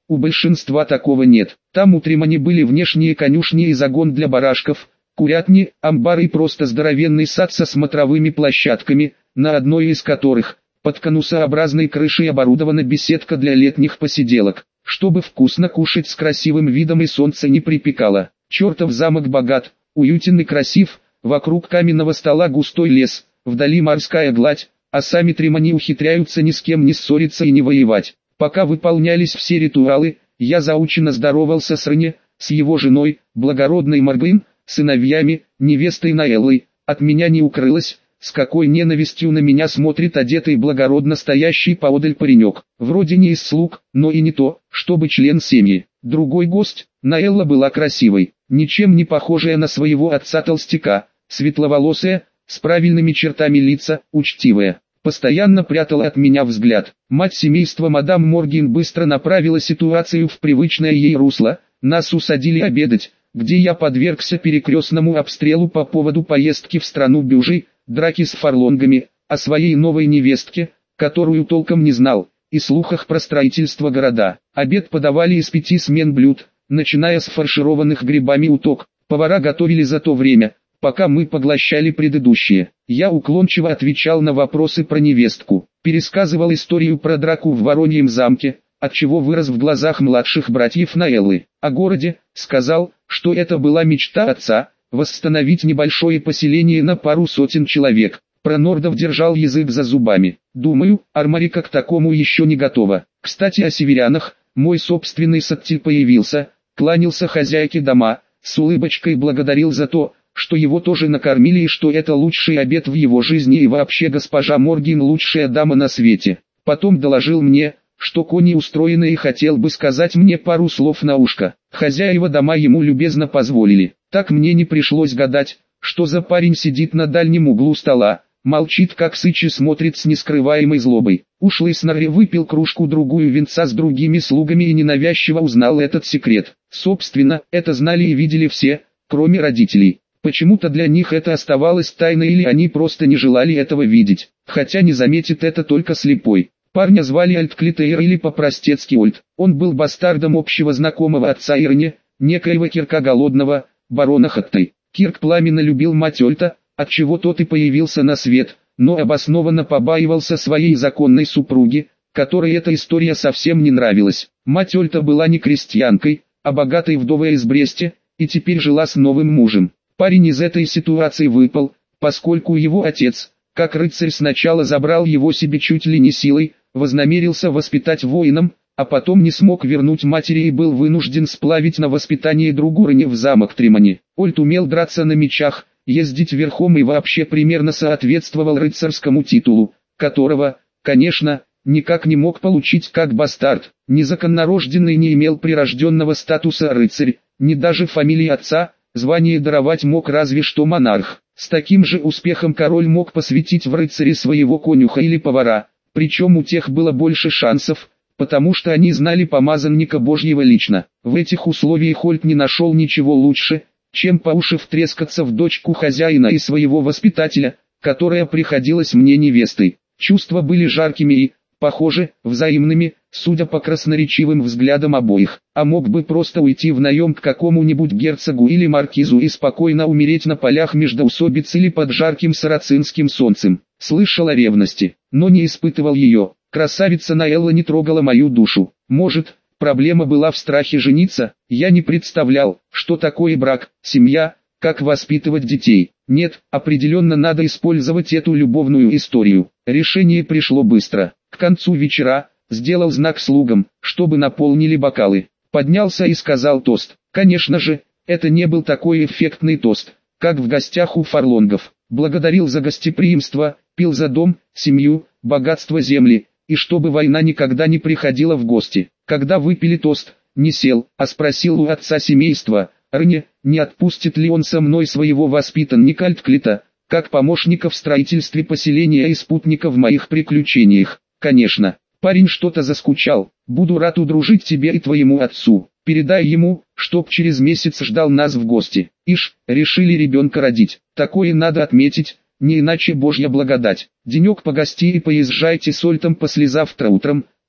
у большинства такого нет. Там у Тримани были внешние конюшни и загон для барашков, курятни, амбары и просто здоровенный сад со смотровыми площадками, на одной из которых, под конусообразной крышей оборудована беседка для летних посиделок, чтобы вкусно кушать с красивым видом и солнце не припекало. Чертов замок богат, уютен и красив, вокруг каменного стола густой лес, вдали морская гладь, а сами Тримани ухитряются ни с кем не ссориться и не воевать. Пока выполнялись все ритуалы, я заучено здоровался с Рне, с его женой, благородной Маргын, сыновьями, невестой Наэллой. От меня не укрылось, с какой ненавистью на меня смотрит одетый благородно стоящий поодаль паренек. Вроде не из слуг, но и не то, чтобы член семьи. Другой гость, Наэлла была красивой, ничем не похожая на своего отца-толстяка, светловолосая, с правильными чертами лица, учтивая. Постоянно прятала от меня взгляд. Мать семейства мадам Моргин быстро направила ситуацию в привычное ей русло. Нас усадили обедать, где я подвергся перекрестному обстрелу по поводу поездки в страну Бюжи, драки с фарлонгами, о своей новой невестке, которую толком не знал, и слухах про строительство города. Обед подавали из 5 смен блюд, начиная с фаршированных грибами уток. Повара готовили за то время, пока мы поглощали предыдущие. Я уклончиво отвечал на вопросы про невестку, пересказывал историю про драку в Вороньем замке, отчего вырос в глазах младших братьев Наэллы. О городе, сказал, что это была мечта отца, восстановить небольшое поселение на пару сотен человек. Про нордов держал язык за зубами. Думаю, Армарика к такому еще не готова. Кстати, о северянах, мой собственный Саттиль появился, кланялся хозяйке дома, с улыбочкой благодарил за то, что его тоже накормили и что это лучший обед в его жизни и вообще госпожа Моргин лучшая дама на свете. Потом доложил мне, что кони устроены и хотел бы сказать мне пару слов на ушко. Хозяева дома ему любезно позволили. Так мне не пришлось гадать, что за парень сидит на дальнем углу стола, молчит как сыч и смотрит с нескрываемой злобой. Ушлый Снарри выпил кружку-другую винца с другими слугами и ненавязчиво узнал этот секрет. Собственно, это знали и видели все, кроме родителей. Почему-то для них это оставалось тайной или они просто не желали этого видеть, хотя не заметит это только слепой. Парня звали Альтклитейр или по-простецки Ольд. Он был бастардом общего знакомого отца Ирне, некоего Кирка Голодного, барона Хаттой. Кирк пламенно любил мать Ольта, отчего тот и появился на свет, но обоснованно побаивался своей законной супруги, которой эта история совсем не нравилась. Мать Ольта была не крестьянкой, а богатой вдовой из Бресте, и теперь жила с новым мужем. Парень из этой ситуации выпал, поскольку его отец, как рыцарь, сначала забрал его себе чуть ли не силой, вознамерился воспитать воином, а потом не смог вернуть матери и был вынужден сплавить на воспитание другу Рне в замок Тримани. Ольд умел драться на мечах, ездить верхом и вообще примерно соответствовал рыцарскому титулу, которого, конечно, никак не мог получить как бастард. Незаконнорожденный не имел прирожденного статуса рыцарь, ни даже фамилии отца. Звание даровать мог разве что монарх. С таким же успехом король мог посвятить в рыцари своего конюха или повара, причем у тех было больше шансов, потому что они знали помазанника Божьего лично. В этих условиях Ольд не нашел ничего лучше, чем по уши втрескаться в дочку хозяина и своего воспитателя, которая приходилась мне невестой. Чувства были жаркими и, похоже, взаимными, судя по красноречивым взглядам обоих. А мог бы просто уйти в наем к какому-нибудь герцогу или маркизу и спокойно умереть на полях междоусобиц или под жарким сарацинским солнцем. Слышал о ревности, но не испытывал ее. Красавица Наэлла не трогала мою душу. Может, проблема была в страхе жениться? Я не представлял, что такое брак, семья, как воспитывать детей. Нет, определенно надо использовать эту любовную историю. Решение пришло быстро. К концу вечера сделал знак слугам, чтобы наполнили бокалы. Поднялся и сказал тост. Конечно же, это не был такой эффектный тост, как в гостях у фарлонгов. Благодарил за гостеприимство, пил за дом, семью, богатство земли, и чтобы война никогда не приходила в гости. Когда выпили тост, не сел, а спросил у отца семейства, Рне, не отпустит ли он со мной своего воспитанника Альтклита, как помощника в строительстве поселения и спутника в моих приключениях. Конечно. Парень что-то заскучал. Буду рад удружить тебе и твоему отцу. Передай ему, чтоб через месяц ждал нас в гости. Ишь, решили ребенка родить. Такое надо отметить, не иначе Божья благодать. Денек погости и поезжайте с Ольтом послезавтра утром,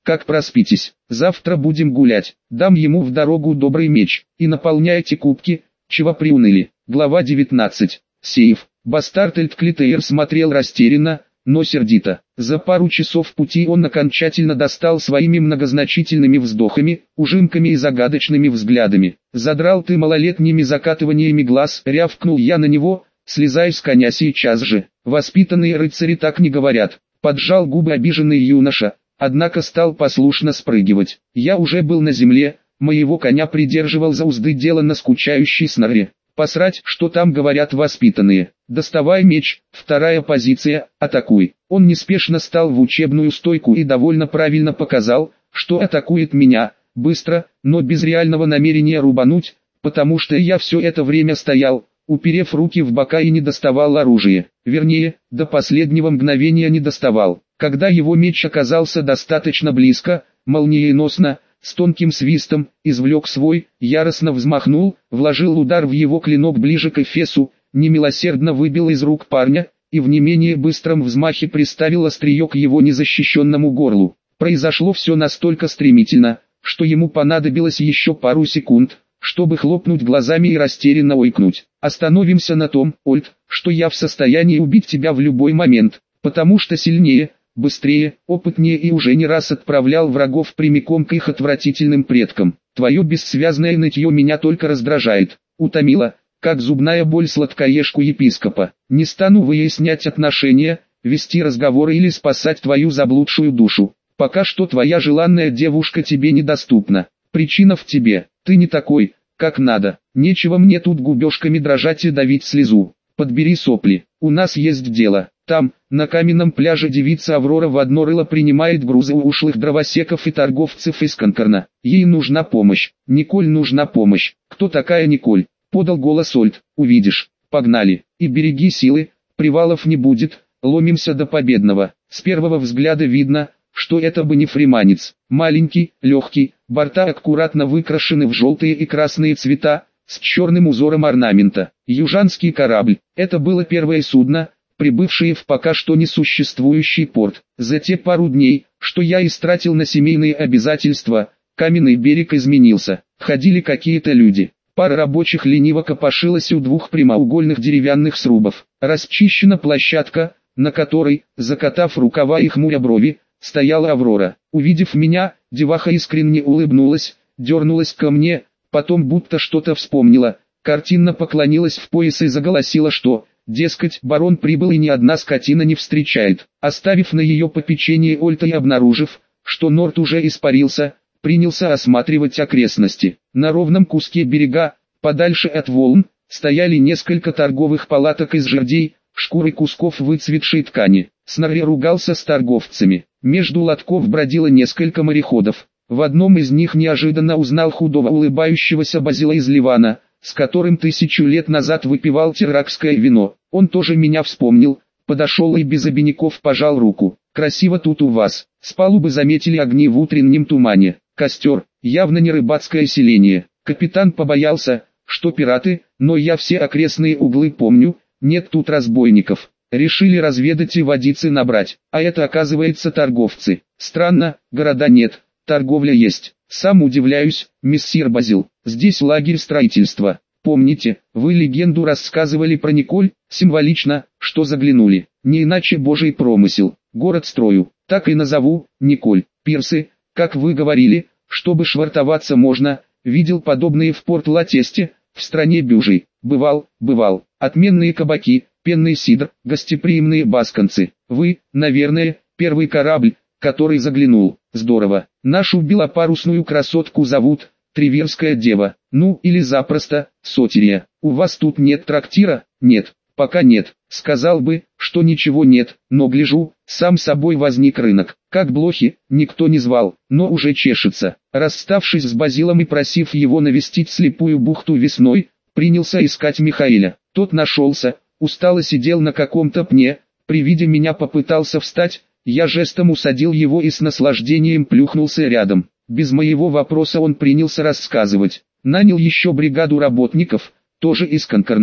как проспитесь. Завтра будем гулять. Дам ему в дорогу добрый меч. И наполняйте кубки, чего приуныли. Глава 19. Сейф. Бастард Эльтклитейр смотрел растерянно, но сердито. За пару часов пути он окончательно достал своими многозначительными вздохами, ужимками и загадочными взглядами. «Задрал ты малолетними закатываниями глаз», — рявкнул я на него, «слезай с коня сейчас же». Воспитанные рыцари так не говорят. Поджал губы обиженный юноша, однако стал послушно спрыгивать. Я уже был на земле, моего коня придерживал за узды деланно скучающий Снарри. Посрать, что там говорят воспитанные. Доставай меч, вторая позиция, атакуй. Он неспешно стал в учебную стойку и довольно правильно показал, что атакует меня, быстро, но без реального намерения рубануть, потому что я все это время стоял, уперев руки в бока и не доставал оружие. Вернее, до последнего мгновения не доставал. Когда его меч оказался достаточно близко, молниеносно, с тонким свистом, извлек свой, яростно взмахнул, вложил удар в его клинок ближе к эфесу, немилосердно выбил из рук парня, и в не менее быстром взмахе приставил острие к его незащищенному горлу. Произошло все настолько стремительно, что ему понадобилось еще пару секунд, чтобы хлопнуть глазами и растерянно ойкнуть. «Остановимся на том, Ольд, что я в состоянии убить тебя в любой момент, потому что сильнее, быстрее, опытнее и уже не раз отправлял врагов прямиком к их отвратительным предкам. Твое бессвязное нытье меня только раздражает, утомило, как зубная боль сладкоежку епископа. Не стану выяснять отношения, вести разговоры или спасать твою заблудшую душу. Пока что твоя желанная девушка тебе недоступна. Причина в тебе, ты не такой, как надо. Нечего мне тут губежками дрожать и давить слезу. Подбери сопли, у нас есть дело». Там, на каменном пляже девица Аврора в одно рыло принимает грузы у ушлых дровосеков и торговцев из Конкорна. Ей нужна помощь. Николь нужна помощь. «Кто такая Николь?» — подал голос Ольд. «Увидишь. Погнали. И береги силы, привалов не будет, ломимся до победного». С первого взгляда видно, что это бы не фриманец. Маленький, легкий, борта аккуратно выкрашены в желтые и красные цвета, с черным узором орнамента. Южанский корабль. Это было первое судно, прибывшие в пока что несуществующий порт. За те пару дней, что я истратил на семейные обязательства, каменный берег изменился. Ходили какие-то люди. Пара рабочих лениво копошилась у двух прямоугольных деревянных срубов. Расчищена площадка, на которой, закатав рукава и хмуря брови, стояла Аврора. Увидев меня, деваха искренне улыбнулась, дернулась ко мне, потом будто что-то вспомнила, картинно поклонилась в пояс и заголосила, что... Дескать, барон прибыл и ни одна скотина не встречает. Оставив на ее попечение Ольта и обнаружив, что Норт уже испарился, принялся осматривать окрестности. На ровном куске берега, подальше от волн, стояли несколько торговых палаток из жердей, шкур и кусков выцветшей ткани. Снарри ругался с торговцами. Между лотков бродило несколько мореходов. В одном из них неожиданно узнал худого улыбающегося Базила из Ливана, с которым 1000 лет назад выпивал терракское вино. Он тоже меня вспомнил, подошел и без обиняков пожал руку. «Красиво тут у вас». С палубы заметили огни в утреннем тумане. Костер, явно не рыбацкое селение. Капитан побоялся, что пираты, но я все окрестные углы помню, нет тут разбойников. Решили разведать и водицы набрать, а это оказывается торговцы. Странно, города нет, торговля есть. Сам удивляюсь, мессир Базил, здесь лагерь строительства. Помните, вы легенду рассказывали про Николь, символично, что заглянули. Не иначе божий промысел. Город строю, так и назову, Николь. Пирсы, как вы говорили, чтобы швартоваться можно, видел подобные в Порт-Латесте, в стране Бюжей. Бывал. Отменные кабаки, пенный сидр, гостеприимные басконцы. Вы, наверное, первый корабль, который заглянул. Здорово. Нашу белопарусную красотку зовут Триверская дева. Ну или запросто Сотерия. У вас тут нет трактира? Нет, пока нет. Сказал бы, что ничего нет, но гляжу, сам собой возник рынок. Как блохи, никто не звал, но уже чешется. Расставшись с Базилом и просив его навестить слепую бухту весной, принялся искать Михаэля. Тот нашелся, устало сидел на каком-то пне, при виде меня попытался встать, я жестом усадил его и с наслаждением плюхнулся рядом. Без моего вопроса он принялся рассказывать. Нанял еще бригаду работников, тоже из Конкорна.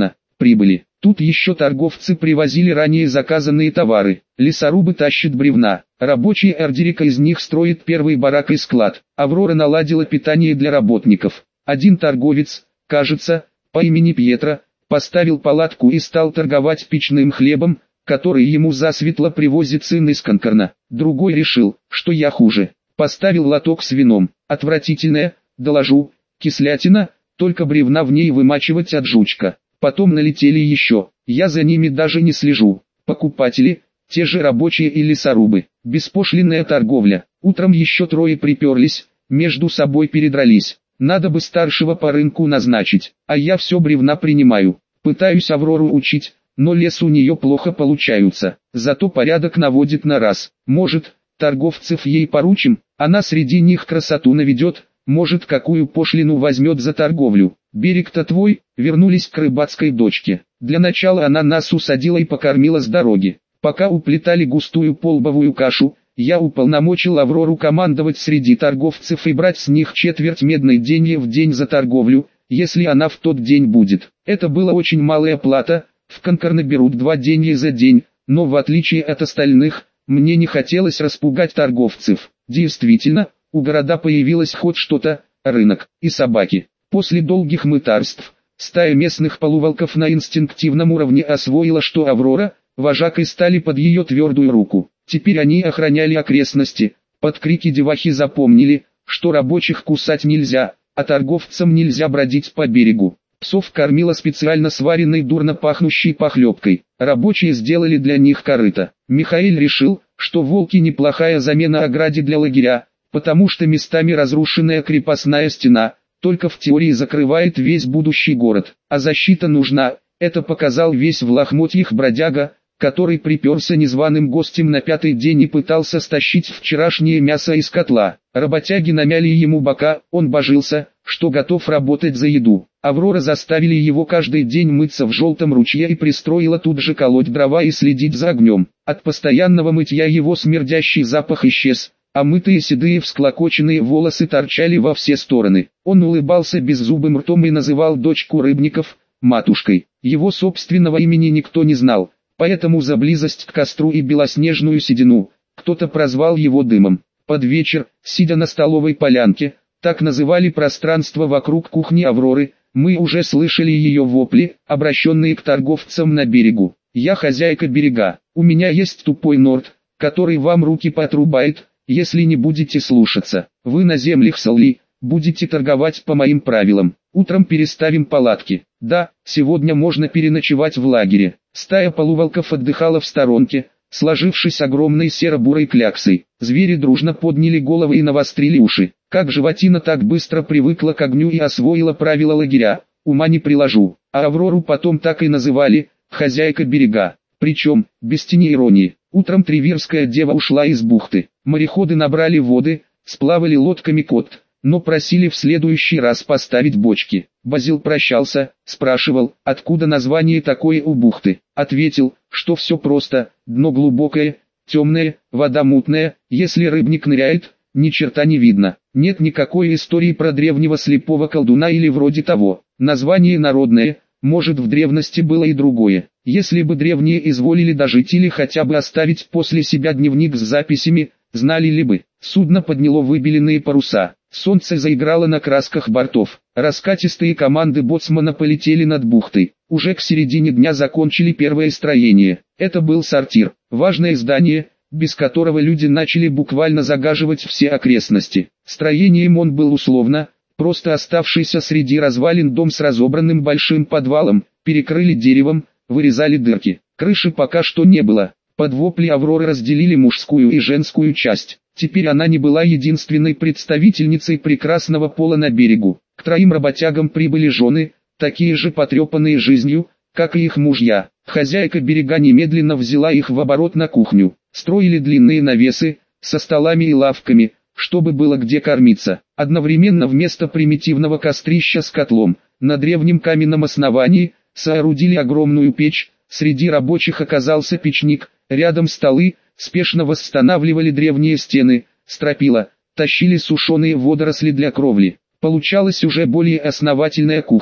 прибыли. Тут еще торговцы привозили ранее заказанные товары. Лесорубы тащат бревна. Рабочие Эрдерика из них строят первый барак и склад. Аврора наладила питание для работников. Один торговец, кажется, по имени Пьетро, поставил палатку и стал торговать печным хлебом, который ему засветло привозит сын из Конкорна. Другой решил, что я хуже. Поставил лоток с вином. Отвратительное, доложу, кислятина, только бревна в ней вымачивать от жучка. Потом налетели еще, я за ними даже не слежу. Покупатели, те же рабочие и лесорубы. Беспошлинная торговля. Утром еще трое приперлись, между собой передрались. Надо бы старшего по рынку назначить, а я все бревна принимаю. Пытаюсь Аврору учить, но лес у нее плохо получаются. Зато порядок наводит на раз. Может, торговцев ей поручим, она среди них красоту наведет, может какую пошлину возьмет за торговлю. Берег-то твой, вернулись к рыбацкой дочке. Для начала она нас усадила и покормила с дороги. Пока уплетали густую полбовую кашу, я уполномочил Аврору командовать среди торговцев и брать с них четверть медной деньги в день за торговлю, если она в тот день будет. Это была очень малая плата, в Конкорне берут 2 деньги за день, но в отличие от остальных, мне не хотелось распугать торговцев. Действительно, у города появилось хоть что-то, рынок и собаки. После долгих мытарств, стая местных полуволков на инстинктивном уровне освоила, что Аврора, вожак, и стали под ее твердую руку. Теперь они охраняли окрестности, под крики девахи запомнили, что рабочих кусать нельзя, а торговцам нельзя бродить по берегу. Псов кормила специально сваренной дурно пахнущей похлебкой. Рабочие сделали для них корыто. Михаил решил, что волки неплохая замена ограде для лагеря, потому что местами разрушенная крепостная стена только в теории закрывает весь будущий город, а защита нужна. Это показал весь в лохмотьях бродяга, который приперся незваным гостем на 5-й день и пытался стащить вчерашнее мясо из котла. Работяги намяли ему бока, он божился, что готов работать за еду. Аврора заставили его каждый день мыться в желтом ручье и пристроила тут же колоть дрова и следить за огнем. От постоянного мытья его смердящий запах исчез, а мытые седые всклокоченные волосы торчали во все стороны. Он улыбался беззубым ртом и называл дочку Рыбников матушкой. Его собственного имени никто не знал, поэтому за близость к костру и белоснежную седину кто-то прозвал его Дымом. Под вечер, сидя на столовой полянке, так называли пространство вокруг кухни Авроры, мы уже слышали ее вопли, обращенные к торговцам на берегу. «Я хозяйка берега, у меня есть тупой норд, который вам руки поотрубает, если не будете слушаться. Вы на землях Салли, будете торговать по моим правилам. Утром переставим палатки. Да, сегодня можно переночевать в лагере». Стая полуволков отдыхала в сторонке, сложившись огромной серо-бурой кляксой. Звери дружно подняли головы и навострили уши. Как животина так быстро привыкла к огню и освоила правила лагеря, ума не приложу. А Аврору потом так и называли «хозяйка берега». Причем, без тени иронии, утром Тревирская дева ушла из бухты. Мореходы набрали воды, сплавали лодками кот, но просили в следующий раз поставить бочки. Базил прощался, спрашивал, откуда название такое у бухты. Ответил, что все просто, дно глубокое, темное, вода мутная, если рыбник ныряет, ни черта не видно. Нет никакой истории про древнего слепого колдуна или вроде того. Название народное, может в древности было и другое. Если бы древние изволили дожить или хотя бы оставить после себя дневник с записями, знали ли бы. Судно подняло выбеленные паруса. Солнце заиграло на красках бортов. Раскатистые команды боцмана полетели над бухтой. Уже к середине дня закончили первое строение. Это был сортир. Важное здание, без которого люди начали буквально загаживать все окрестности. Строением он был условно, просто оставшийся среди развалин дом с разобранным большим подвалом, перекрыли деревом, вырезали дырки. Крыши пока что не было. Под вопли Авроры разделили мужскую и женскую часть. Теперь она не была единственной представительницей прекрасного пола на берегу. К 3 работягам прибыли жены, такие же потрепанные жизнью, как и их мужья. Хозяйка берега немедленно взяла их в оборот на кухню. Строили длинные навесы, со столами и лавками, чтобы было где кормиться. Одновременно вместо примитивного кострища с котлом, на древнем каменном основании, соорудили огромную печь. Среди рабочих оказался печник, рядом столы, спешно восстанавливали древние стены, стропила, тащили сушеные водоросли для кровли. Получалась уже более основательная кухня.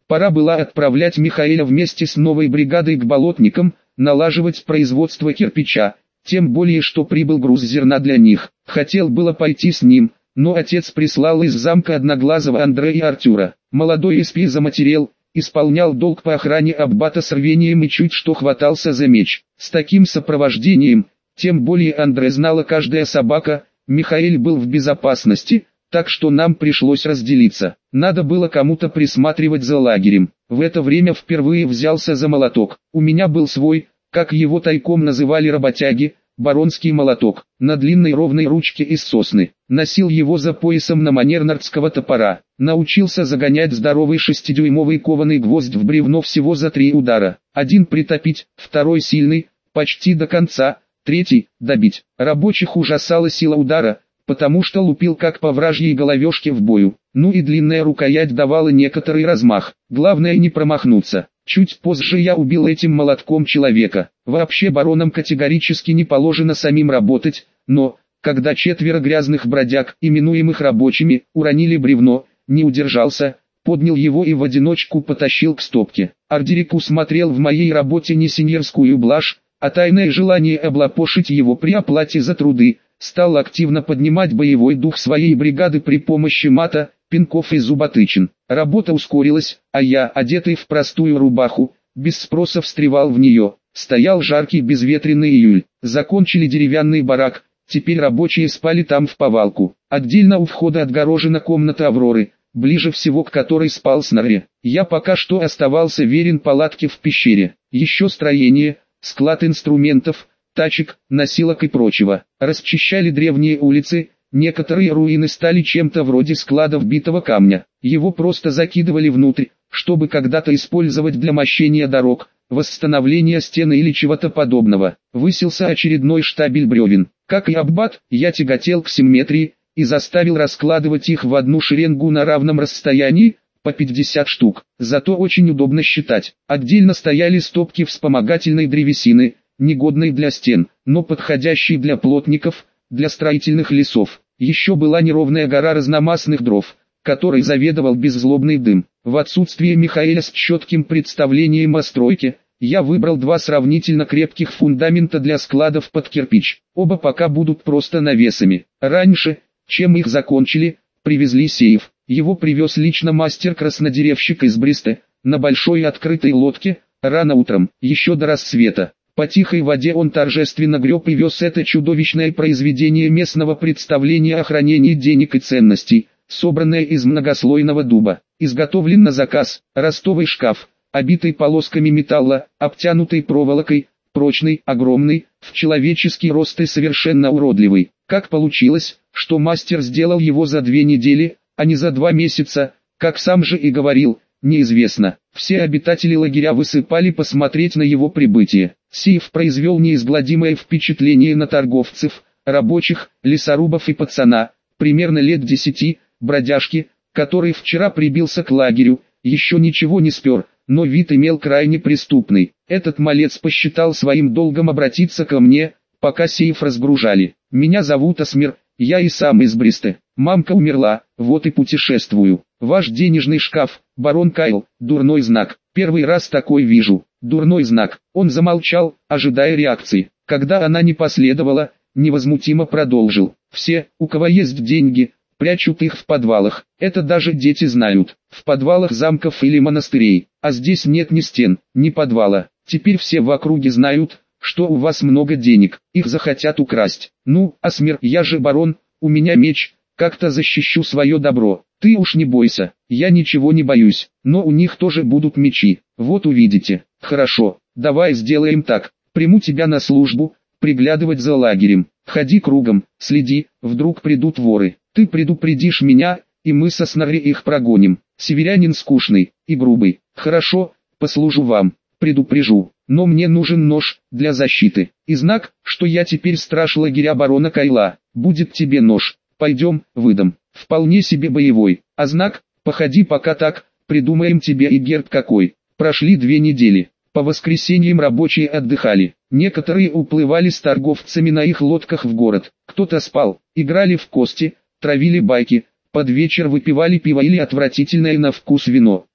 Пора было отправлять Михаэля вместе с новой бригадой к болотникам, налаживать производство кирпича, тем более что прибыл груз зерна для них. Хотел было пойти с ним, но отец прислал из замка одноглазого Андрея и Артюра. Молодой СП заматерел, исполнял долг по охране аббата с рвением и чуть что хватался за меч. С таким сопровождением, тем более Андре знала каждая собака, Михаэль был в безопасности, так что нам пришлось разделиться. Надо было кому-то присматривать за лагерем. В это время впервые взялся за молоток. У меня был свой, как его тайком называли работяги, баронский молоток, на длинной ровной ручке из сосны. Носил его за поясом на манер нордского топора. Научился загонять здоровый 6-дюймовый кованый гвоздь в бревно всего за 3 удара. Один притопить, второй сильный, почти до конца, третий добить. Рабочих ужасала сила удара, потому что лупил как по вражьей головешке в бою. Ну и длинная рукоять давала некоторый размах. Главное не промахнуться. Чуть позже я убил этим молотком человека. Вообще баронам категорически не положено самим работать, но, когда 4 грязных бродяг, именуемых рабочими, уронили бревно, не удержался, поднял его и в одиночку потащил к стопке. Ардерик усмотрел в моей работе не сеньорскую блажь, а тайное желание облапошить его при оплате за труды. Стал активно поднимать боевой дух своей бригады при помощи мата, пинков и зуботычин. Работа ускорилась, а я, одетый в простую рубаху, без спроса встревал в нее. Стоял жаркий безветренный июль. Закончили деревянный барак, теперь рабочие спали там в повалку. Отдельно у входа отгорожена комната Авроры, ближе всего к которой спал Снарри. Я пока что оставался верен палатке в пещере. Еще строение, склад инструментов, тачек, носилок и прочего. Расчищали древние улицы, некоторые руины стали чем-то вроде складов битого камня. Его просто закидывали внутрь, чтобы когда-то использовать для мощения дорог, восстановления стены или чего-то подобного. Высился очередной штабель бревен. Как и аббат, я тяготел к симметрии и заставил раскладывать их в одну шеренгу на равном расстоянии, по 50 штук. Зато очень удобно считать. Отдельно стояли стопки вспомогательной древесины, негодной для стен, но подходящей для плотников, для строительных лесов. Еще была неровная гора разномастных дров, которой заведовал беззлобный дым. В отсутствие Михаэля с четким представлением о стройке, я выбрал 2 сравнительно крепких фундамента для складов под кирпич. Оба пока будут просто навесами. Раньше, чем их закончили, привезли сейф. Его привез лично мастер-краснодеревщик из Бриста, на большой открытой лодке, рано утром, еще до рассвета. По тихой воде он торжественно греб и вез это чудовищное произведение местного представления о хранении денег и ценностей, собранное из многослойного дуба. Изготовлен на заказ, ростовый шкаф, обитый полосками металла, обтянутый проволокой, прочный, огромный, в человеческий рост и совершенно уродливый. Как получилось, что мастер сделал его за 2 недели, а не за 2 месяца, как сам же и говорил, неизвестно. Все обитатели лагеря высыпали посмотреть на его прибытие. Сейф произвел неизгладимое впечатление на торговцев, рабочих, лесорубов и пацана, примерно лет 10, бродяжки, который вчера прибился к лагерю, еще ничего не спер, но вид имел крайне преступный. Этот малец посчитал своим долгом обратиться ко мне, пока сейф разгружали. Меня зовут Асмир, я и сам из Бриста. Мамка умерла, вот и путешествую. Ваш денежный шкаф, барон Кайл, дурной знак. Первый раз такой вижу. Дурной знак. Он замолчал, ожидая реакции. Когда она не последовала, невозмутимо продолжил. Все, у кого есть деньги, прячут их в подвалах. Это даже дети знают. В подвалах замков или монастырей. А здесь нет ни стен, ни подвала. Теперь все в округе знают, что у вас много денег. Их захотят украсть. Ну, Асмир, я же барон, у меня меч, как-то защищу свое добро. Ты уж не бойся, я ничего не боюсь. Но у них тоже будут мечи. Вот увидите. Хорошо, давай сделаем так. Приму тебя на службу, приглядывать за лагерем. Ходи кругом, следи, вдруг придут воры. Ты предупредишь меня, и мы со Снарри их прогоним. Северянин скучный и грубый. Хорошо, послужу вам, предупрежу. Но мне нужен нож, для защиты. И знак, что я теперь страж лагеря барона Кайла. Будет тебе нож. Пойдем, выдам. Вполне себе боевой. А знак, походи пока так, придумаем тебе и герб какой. Прошли 2 недели. По воскресеньям рабочие отдыхали. Некоторые уплывали с торговцами на их лодках в город. Кто-то спал, играли в кости, травили байки, под вечер выпивали пиво или отвратительное на вкус вино.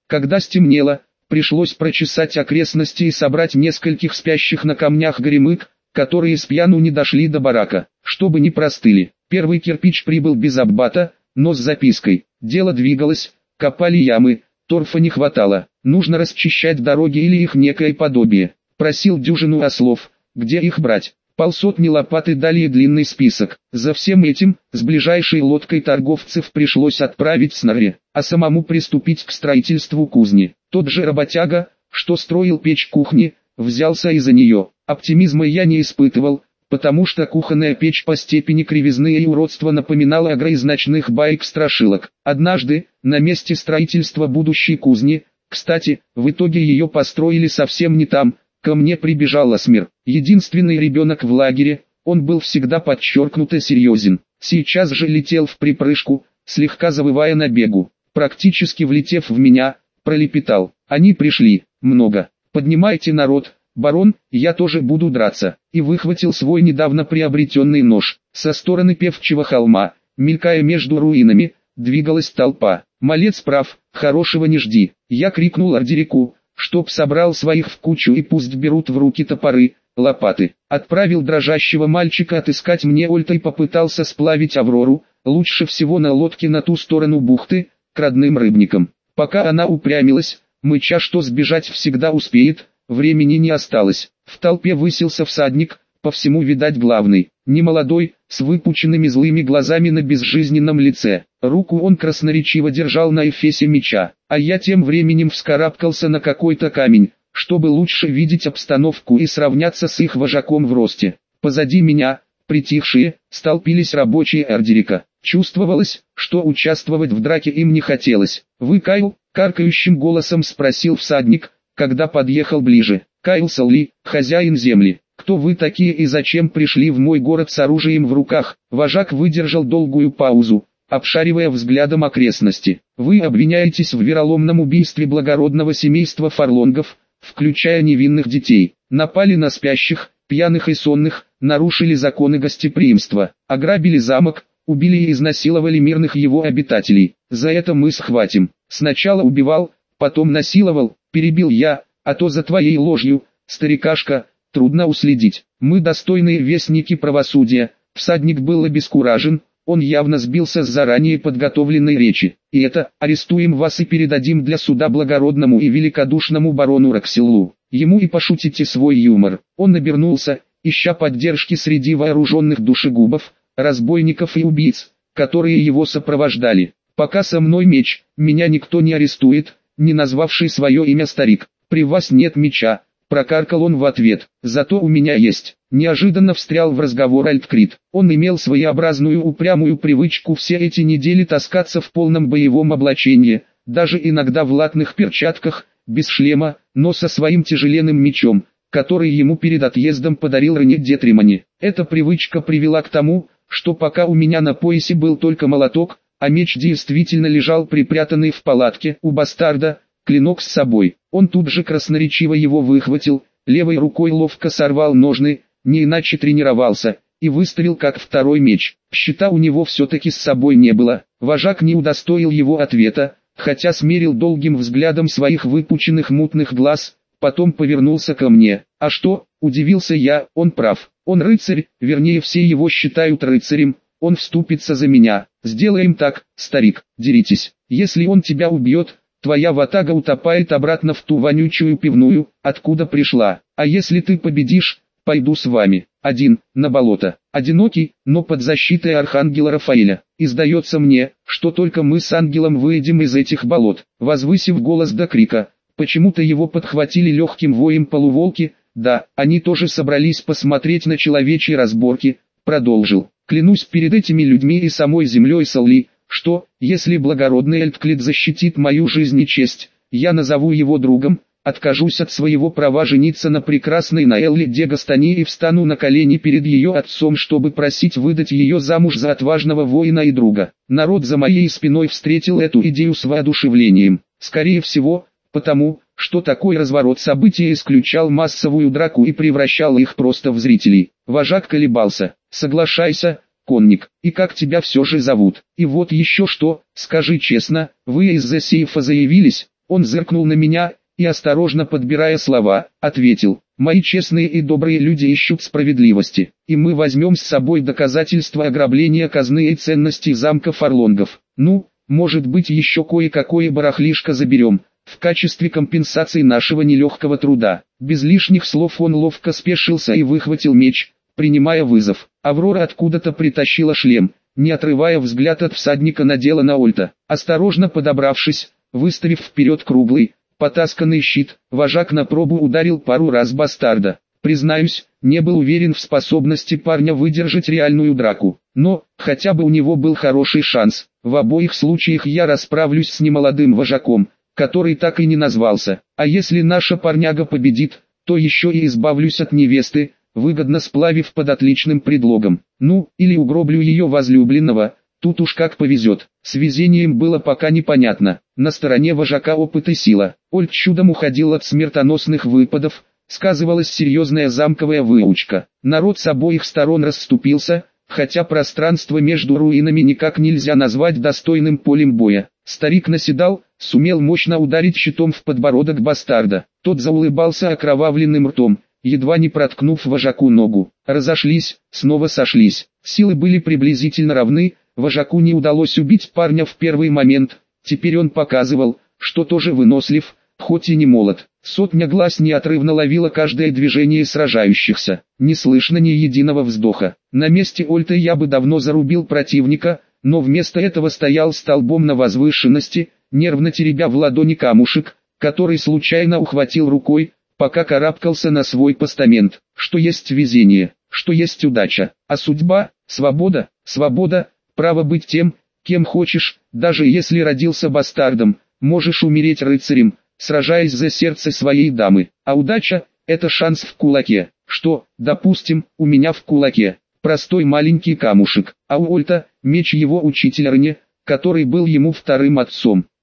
Когда стемнело, пришлось прочесать окрестности и собрать нескольких спящих на камнях горемык, которые с пьяну не дошли до барака, чтобы не простыли. Первый кирпич прибыл без аббата, но с запиской. Дело двигалось, копали ямы, торфа не хватало, нужно расчищать дороги или их некое подобие. Просил дюжину ослов, где их брать. Полсотни лопат и далее длинный список. За всем этим, с ближайшей лодкой торговцев пришлось отправить снаряд, а самому приступить к строительству кузни. Тот же работяга, что строил печь кухни, взялся и за нее. Оптимизма я не испытывал, потому что кухонная печь по степени кривизны и уродства напоминала агро из ночных баек-страшилок. Однажды, на месте строительства будущей кузни, кстати, в итоге ее построили совсем не там, ко мне прибежал Асмир, единственный ребенок в лагере, он был всегда подчеркнуто серьезен. Сейчас же летел в припрыжку, слегка завывая на бегу. Практически влетев в меня, пролепетал: «Они пришли, много. Поднимайте народ, барон, я тоже буду драться». И выхватил свой недавно приобретенный нож. Со стороны Певчего холма, мелькая между руинами, двигалась толпа. «Малец прав, хорошего не жди». Я крикнул Ордерику, чтоб собрал своих в кучу и пусть берут в руки топоры, лопаты. Отправил дрожащего мальчика отыскать мне Ольта и попытался сплавить Аврору, лучше всего на лодке на ту сторону бухты, к родным рыбникам. Пока она упрямилась, мыча, что сбежать всегда успеет, времени не осталось. В толпе высился всадник, по всему видать главный, немолодой, с выпученными злыми глазами на безжизненном лице. Руку он красноречиво держал на эфесе меча, а я тем временем вскарабкался на какой-то камень, чтобы лучше видеть обстановку и сравняться с их вожаком в росте. Позади меня, притихшие, столпились рабочие Ордерика. Чувствовалось, что участвовать в драке им не хотелось. «Вы Кайл?» — каркающим голосом спросил всадник, когда подъехал ближе. «Кайл Салли, хозяин земли. Кто вы такие и зачем пришли в мой город с оружием в руках?» Вожак выдержал долгую паузу, обшаривая взглядом окрестности. «Вы обвиняетесь в вероломном убийстве благородного семейства Фарлонгов, включая невинных детей. Напали на спящих, пьяных и сонных, нарушили законы гостеприимства, ограбили замок, убили и изнасиловали мирных его обитателей. За это мы схватим. Сначала убивал, потом насиловал», — перебил я, «а то за твоей ложью, старикашка, трудно уследить. Мы достойные вестники правосудия». Всадник был обескуражен, он явно сбился с заранее подготовленной речи. «И это, арестуем вас и передадим для суда благородному и великодушному барону Роксиллу. Ему и пошутите свой юмор». Он обернулся, ища поддержки среди вооруженных душегубов, разбойников и убийц, которые его сопровождали. «Пока со мной меч, меня никто не арестует», — не назвавший свое имя старик. «При вас нет меча», — прокаркал он в ответ. «Зато у меня есть». Неожиданно встрял в разговор Альткрит. Он имел своеобразную упрямую привычку все эти недели таскаться в полном боевом облачении, даже иногда в латных перчатках, без шлема, но со своим тяжеленным мечом, который ему перед отъездом подарил Рене Детримани. Эта привычка привела к тому, что пока у меня на поясе был только молоток, а меч действительно лежал припрятанный в палатке у бастарда, клинок с собой. Он тут же красноречиво его выхватил, левой рукой ловко сорвал ножны, не иначе тренировался, и выставил как второй меч. Щита у него все-таки с собой не было. Вожак не удостоил его ответа, хотя смерил долгим взглядом своих выпученных мутных глаз, потом повернулся ко мне. «А что?» – удивился я, «он прав. Он рыцарь, вернее все его считают рыцарем, он вступится за меня. Сделаем так, старик, деритесь. Если он тебя убьет, твоя ватага утопает обратно в ту вонючую пивную, откуда пришла. А если ты победишь, пойду с вами, один, на болото, одинокий, но под защитой архангела Рафаэля. И сдается мне, что только мы с ангелом выйдем из этих болот». Возвысив голос до крика, почему-то его подхватили легким воем полуволки. «Да, они тоже собрались посмотреть на человечьи разборки», — продолжил. «Клянусь перед этими людьми и самой землей Салли, что, если благородный Эльтклит защитит мою жизнь и честь, я назову его другом, откажусь от своего права жениться на прекрасной Наэлле де Гастани и встану на колени перед ее отцом, чтобы просить выдать ее замуж за отважного воина и друга». Народ за моей спиной встретил эту идею с воодушевлением. Скорее всего, потому, что такой разворот событий исключал массовую драку и превращал их просто в зрителей. Вожак колебался. «Соглашайся, конник, и как тебя все же зовут? И вот еще что, скажи честно, вы из-за сейфа заявились?» Он зыркнул на меня и, осторожно подбирая слова, ответил: «Мои честные и добрые люди ищут справедливости, и мы возьмем с собой доказательства ограбления казны и ценностей замка Фарлонгов. Ну, может быть, еще кое-какое барахлишко заберем, в качестве компенсации нашего нелегкого труда». Без лишних слов он ловко спешился и выхватил меч, принимая вызов. Аврора откуда-то притащила шлем, не отрывая взгляд от всадника, надела на Ольта. Осторожно подобравшись, выставив вперед круглый, потасканный щит, вожак на пробу ударил пару раз бастарда. Признаюсь, не был уверен в способности парня выдержать реальную драку, но, хотя бы у него был хороший шанс. В обоих случаях я расправлюсь с немолодым вожаком, который так и не назвался. А если наша парняга победит, то еще и избавлюсь от невесты, выгодно сплавив под отличным предлогом. Ну, или угроблю ее возлюбленного, тут уж как повезет. С везением было пока непонятно. На стороне вожака опыт и сила. Ольт чудом уходил от смертоносных выпадов, сказывалась серьезная замковая выучка. Народ с обоих сторон расступился, хотя пространство между руинами никак нельзя назвать достойным полем боя. Старик наседал, сумел мощно ударить щитом в подбородок бастарда. Тот заулыбался окровавленным ртом, едва не проткнув вожаку ногу. Разошлись, снова сошлись. Силы были приблизительно равны, вожаку не удалось убить парня в первый момент. Теперь он показывал, что тоже вынослив, хоть и не молод. Сотня глаз неотрывно ловила каждое движение сражающихся. Не слышно ни единого вздоха. На месте Ольта я бы давно зарубил противника, но вместо этого стоял столбом на возвышенности, нервно теребя в ладони камушек, который случайно ухватил рукой, пока карабкался на свой постамент. Что есть везение, что есть удача, а судьба, свобода, право быть тем, кем хочешь, даже если родился бастардом, можешь умереть рыцарем, сражаясь за сердце своей дамы. А удача – это шанс в кулаке, что, допустим, у меня в кулаке. Простой маленький камушек, а у Ольта – меч его учителя Рне, который был ему вторым отцом.